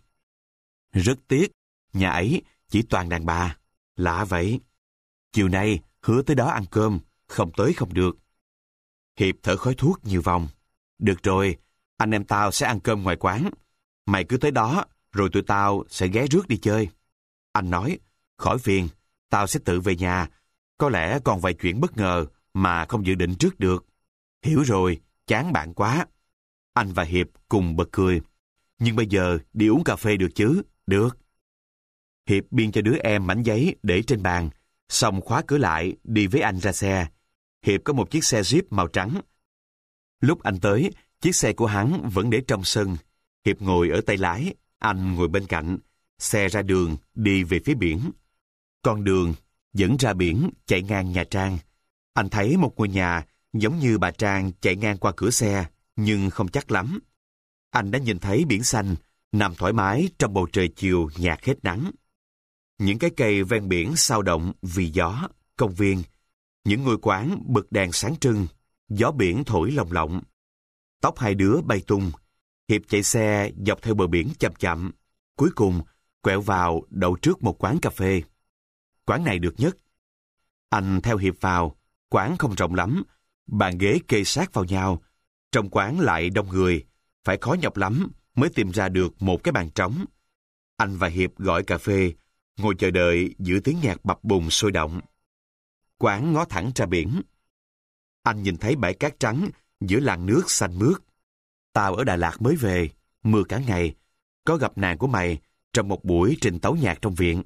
Rất tiếc, nhà ấy chỉ toàn đàn bà. Lạ vậy. Chiều nay hứa tới đó ăn cơm, không tới không được. Hiệp thở khói thuốc nhiều vòng. Được rồi, anh em tao sẽ ăn cơm ngoài quán. Mày cứ tới đó, rồi tụi tao sẽ ghé rước đi chơi. Anh nói, khỏi phiền, tao sẽ tự về nhà. Có lẽ còn vài chuyện bất ngờ mà không dự định trước được. Hiểu rồi, chán bạn quá. Anh và Hiệp cùng bật cười. Nhưng bây giờ đi uống cà phê được chứ? Được. Hiệp biên cho đứa em mảnh giấy để trên bàn, xong khóa cửa lại đi với anh ra xe. Hiệp có một chiếc xe Jeep màu trắng. Lúc anh tới, chiếc xe của hắn vẫn để trong sân. Hiệp ngồi ở tay lái, anh ngồi bên cạnh. Xe ra đường, đi về phía biển. Con đường dẫn ra biển chạy ngang nhà Trang. Anh thấy một ngôi nhà giống như bà Trang chạy ngang qua cửa xe, nhưng không chắc lắm. Anh đã nhìn thấy biển xanh, nằm thoải mái trong bầu trời chiều nhạt hết nắng. Những cái cây ven biển sao động vì gió, công viên. Những ngôi quán bật đèn sáng trưng, gió biển thổi lồng lộng. Tóc hai đứa bay tung. Hiệp chạy xe dọc theo bờ biển chậm chậm. Cuối cùng, quẹo vào đậu trước một quán cà phê. Quán này được nhất. Anh theo Hiệp vào. Quán không rộng lắm. Bàn ghế kê sát vào nhau. Trong quán lại đông người. Phải khó nhọc lắm mới tìm ra được một cái bàn trống. Anh và Hiệp gọi cà phê, ngồi chờ đợi giữa tiếng nhạc bập bùng sôi động. Quán ngó thẳng ra biển. Anh nhìn thấy bãi cát trắng giữa làn nước xanh mướt. Tao ở Đà Lạt mới về, mưa cả ngày. Có gặp nàng của mày trong một buổi trình tấu nhạc trong viện.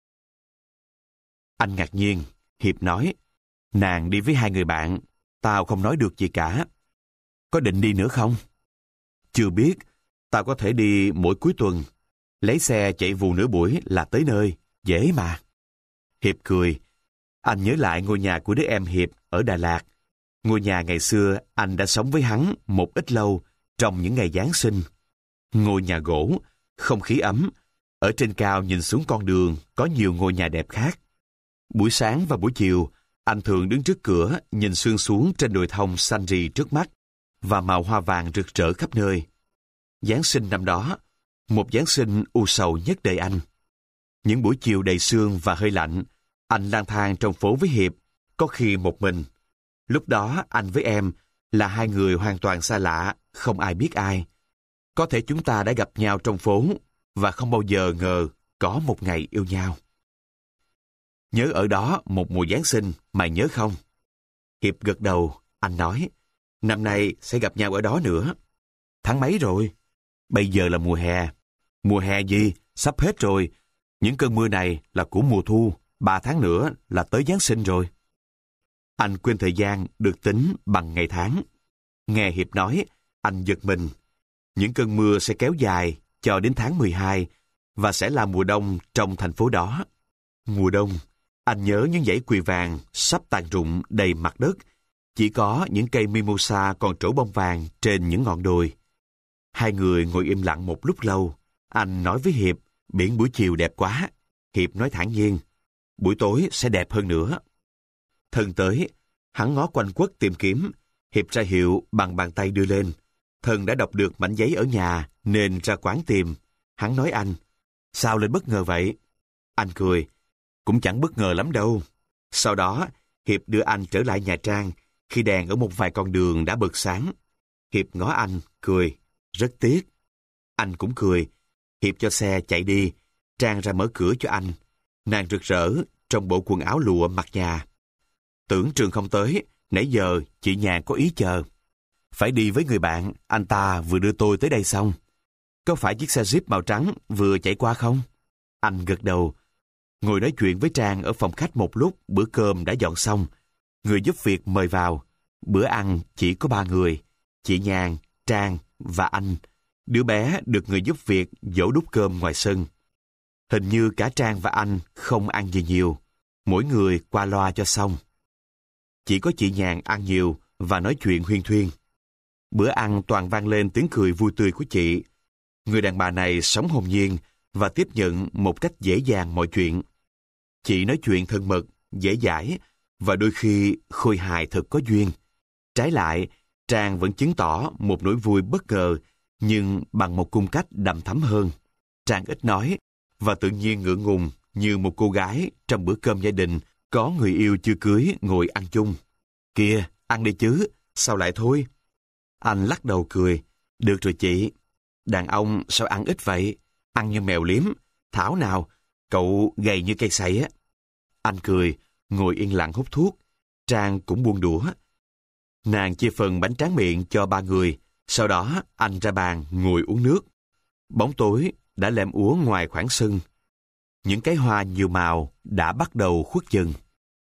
Anh ngạc nhiên. Hiệp nói, nàng đi với hai người bạn. Tao không nói được gì cả. Có định đi nữa không? Chưa biết. Tao có thể đi mỗi cuối tuần. Lấy xe chạy vù nửa buổi là tới nơi. Dễ mà. Hiệp cười. Anh nhớ lại ngôi nhà của đứa em Hiệp ở Đà Lạt. Ngôi nhà ngày xưa anh đã sống với hắn một ít lâu trong những ngày Giáng sinh. Ngôi nhà gỗ, không khí ấm. Ở trên cao nhìn xuống con đường có nhiều ngôi nhà đẹp khác. Buổi sáng và buổi chiều, anh thường đứng trước cửa nhìn sương xuống trên đồi thông xanh rì trước mắt và màu hoa vàng rực rỡ khắp nơi. Giáng sinh năm đó, một Giáng sinh u sầu nhất đời anh. Những buổi chiều đầy sương và hơi lạnh, anh lang thang trong phố với Hiệp, có khi một mình. Lúc đó anh với em là hai người hoàn toàn xa lạ, không ai biết ai. Có thể chúng ta đã gặp nhau trong phố và không bao giờ ngờ có một ngày yêu nhau. Nhớ ở đó một mùa Giáng sinh, mày nhớ không? Hiệp gật đầu, anh nói, năm nay sẽ gặp nhau ở đó nữa. Tháng mấy rồi? Bây giờ là mùa hè. Mùa hè gì? Sắp hết rồi. Những cơn mưa này là của mùa thu, ba tháng nữa là tới Giáng sinh rồi. Anh quên thời gian được tính bằng ngày tháng. Nghe Hiệp nói, anh giật mình. Những cơn mưa sẽ kéo dài cho đến tháng mười hai và sẽ là mùa đông trong thành phố đó. Mùa đông, anh nhớ những dãy quỳ vàng sắp tàn rụng đầy mặt đất. Chỉ có những cây mimosa còn trổ bông vàng trên những ngọn đồi. Hai người ngồi im lặng một lúc lâu. Anh nói với Hiệp, biển buổi chiều đẹp quá. Hiệp nói thản nhiên, buổi tối sẽ đẹp hơn nữa. Thân tới, hắn ngó quanh quất tìm kiếm. Hiệp ra hiệu bằng bàn tay đưa lên. Thân đã đọc được mảnh giấy ở nhà nên ra quán tìm. Hắn nói anh, sao lên bất ngờ vậy? Anh cười, cũng chẳng bất ngờ lắm đâu. Sau đó, Hiệp đưa anh trở lại nhà Trang khi đèn ở một vài con đường đã bật sáng. Hiệp ngó anh, cười, rất tiếc. Anh cũng cười. Hiệp cho xe chạy đi. Trang ra mở cửa cho anh. Nàng rực rỡ trong bộ quần áo lụa mặc nhà. Tưởng trường không tới, Nãy giờ chị Nhàn có ý chờ. Phải đi với người bạn, anh ta vừa đưa tôi tới đây xong. Có phải chiếc xe Jeep màu trắng vừa chạy qua không? Anh gật đầu. Ngồi nói chuyện với Trang ở phòng khách một lúc, bữa cơm đã dọn xong. Người giúp việc mời vào. Bữa ăn chỉ có ba người. Chị Nhàn, Trang và anh. Đứa bé được người giúp việc dỗ đút cơm ngoài sân. Hình như cả Trang và anh không ăn gì nhiều. Mỗi người qua loa cho xong. Chỉ có chị Nhàn ăn nhiều và nói chuyện huyên thuyên. Bữa ăn toàn vang lên tiếng cười vui tươi của chị. Người đàn bà này sống hồn nhiên và tiếp nhận một cách dễ dàng mọi chuyện. Chị nói chuyện thân mật, dễ dãi và đôi khi khôi hài thật có duyên. Trái lại, Trang vẫn chứng tỏ một nỗi vui bất ngờ nhưng bằng một cung cách đậm thắm hơn. Trang ít nói và tự nhiên ngượng ngùng như một cô gái trong bữa cơm gia đình có người yêu chưa cưới ngồi ăn chung. Kìa, ăn đi chứ, sao lại thôi? Anh lắc đầu cười. Được rồi chị. Đàn ông sao ăn ít vậy? Ăn như mèo liếm. Thảo nào, cậu gầy như cây sậy á. Anh cười, ngồi yên lặng hút thuốc. Trang cũng buông đũa. Nàng chia phần bánh tráng miệng cho ba người. Sau đó anh ra bàn ngồi uống nước. Bóng tối đã lem úa ngoài khoảng sân. Những cái hoa nhiều màu đã bắt đầu khuất dần.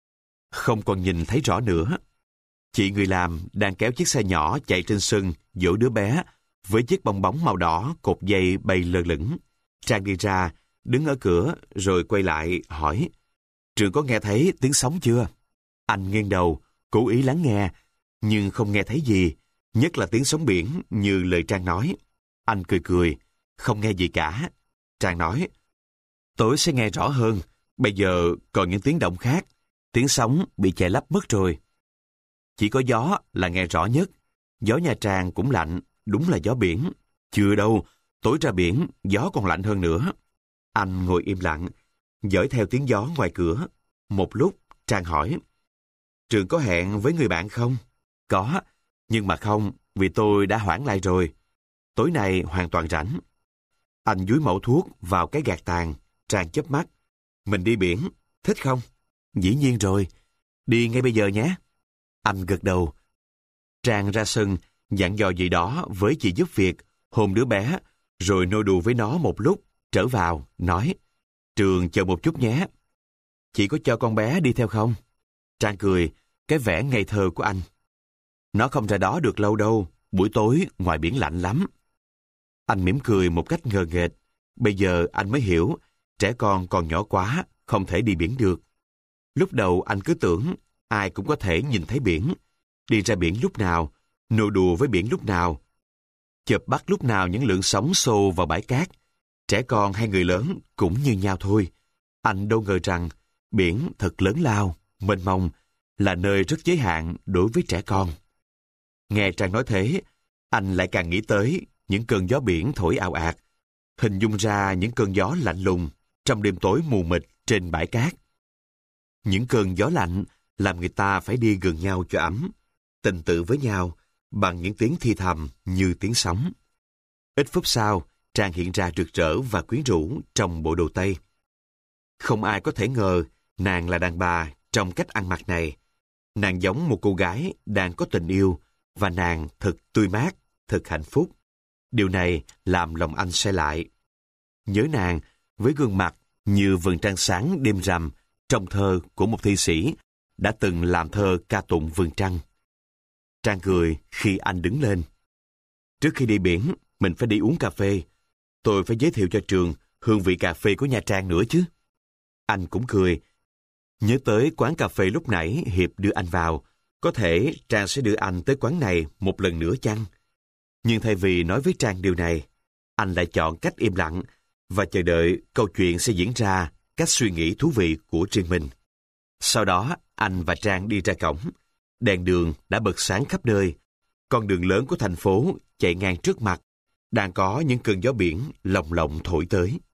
Không còn nhìn thấy rõ nữa. Chị người làm đang kéo chiếc xe nhỏ chạy trên sân dỗ đứa bé với chiếc bong bóng màu đỏ cột dây bay lơ lửng. Trang đi ra, đứng ở cửa rồi quay lại hỏi: Trường có nghe thấy tiếng sóng chưa? Anh nghiêng đầu, cố ý lắng nghe, nhưng không nghe thấy gì, nhất là tiếng sóng biển như lời Trang nói. Anh cười cười, không nghe gì cả. Trang nói: Tối sẽ nghe rõ hơn, bây giờ còn những tiếng động khác, tiếng sóng bị che lấp mất rồi. Chỉ có gió là nghe rõ nhất. Gió Nha Trang cũng lạnh, đúng là gió biển. Chưa đâu, tối ra biển, gió còn lạnh hơn nữa. Anh ngồi im lặng, dõi theo tiếng gió ngoài cửa. Một lúc, Trang hỏi: Trường có hẹn với người bạn không? Có, nhưng mà không, vì tôi đã hoãn lại rồi. Tối nay hoàn toàn rảnh. Anh dúi mẩu thuốc vào cái gạt tàn. Trang chớp mắt. Mình đi biển, thích không? Dĩ nhiên rồi, đi ngay bây giờ nhé. Anh gật đầu. Trang ra sân, dặn dò gì đó với chị giúp việc, hôn đứa bé, rồi nô đùa với nó một lúc, trở vào, nói: Trường chờ một chút nhé. Chị có cho con bé đi theo không? Trang cười, cái vẻ ngây thơ của anh. Nó không ra đó được lâu đâu, buổi tối ngoài biển lạnh lắm. Anh mỉm cười một cách ngờ nghệch. Bây giờ anh mới hiểu, trẻ con còn nhỏ quá, không thể đi biển được. Lúc đầu anh cứ tưởng ai cũng có thể nhìn thấy biển, đi ra biển lúc nào, nô đùa với biển lúc nào, chợp bắt lúc nào những lượn sóng xô vào bãi cát. Trẻ con hay người lớn cũng như nhau thôi. Anh đâu ngờ rằng biển thật lớn lao, mênh mông, là nơi rất giới hạn đối với trẻ con. Nghe Trang nói thế, anh lại càng nghĩ tới những cơn gió biển thổi ào ạt, hình dung ra những cơn gió lạnh lùng trong đêm tối mù mịt trên bãi cát. Những cơn gió lạnh làm người ta phải đi gần nhau cho ấm, tình tự với nhau bằng những tiếng thi thầm như tiếng sóng. Ít phút sau, Trang hiện ra rực rỡ và quyến rũ trong bộ đồ Tây. Không ai có thể ngờ nàng là đàn bà trong cách ăn mặc này. Nàng giống một cô gái đang có tình yêu và nàng thật tươi mát, thật hạnh phúc. Điều này làm lòng anh say lại. Nhớ nàng với gương mặt như vầng trăng sáng đêm rằm trong thơ của một thi sĩ đã từng làm thơ ca tụng vầng trăng. Trang cười khi anh đứng lên. Trước khi đi biển, mình phải đi uống cà phê. Tôi phải giới thiệu cho Trường hương vị cà phê của Nha Trang nữa chứ. Anh cũng cười. Nhớ tới quán cà phê lúc nãy Hiệp đưa anh vào. Có thể Trang sẽ đưa anh tới quán này một lần nữa chăng? Nhưng thay vì nói với Trang điều này, anh lại chọn cách im lặng và chờ đợi câu chuyện sẽ diễn ra cách suy nghĩ thú vị của riêng mình. Sau đó, anh và Trang đi ra cổng. Đèn đường đã bật sáng khắp nơi. Con đường lớn của thành phố chạy ngang trước mặt. Đang có những cơn gió biển lồng lộng thổi tới.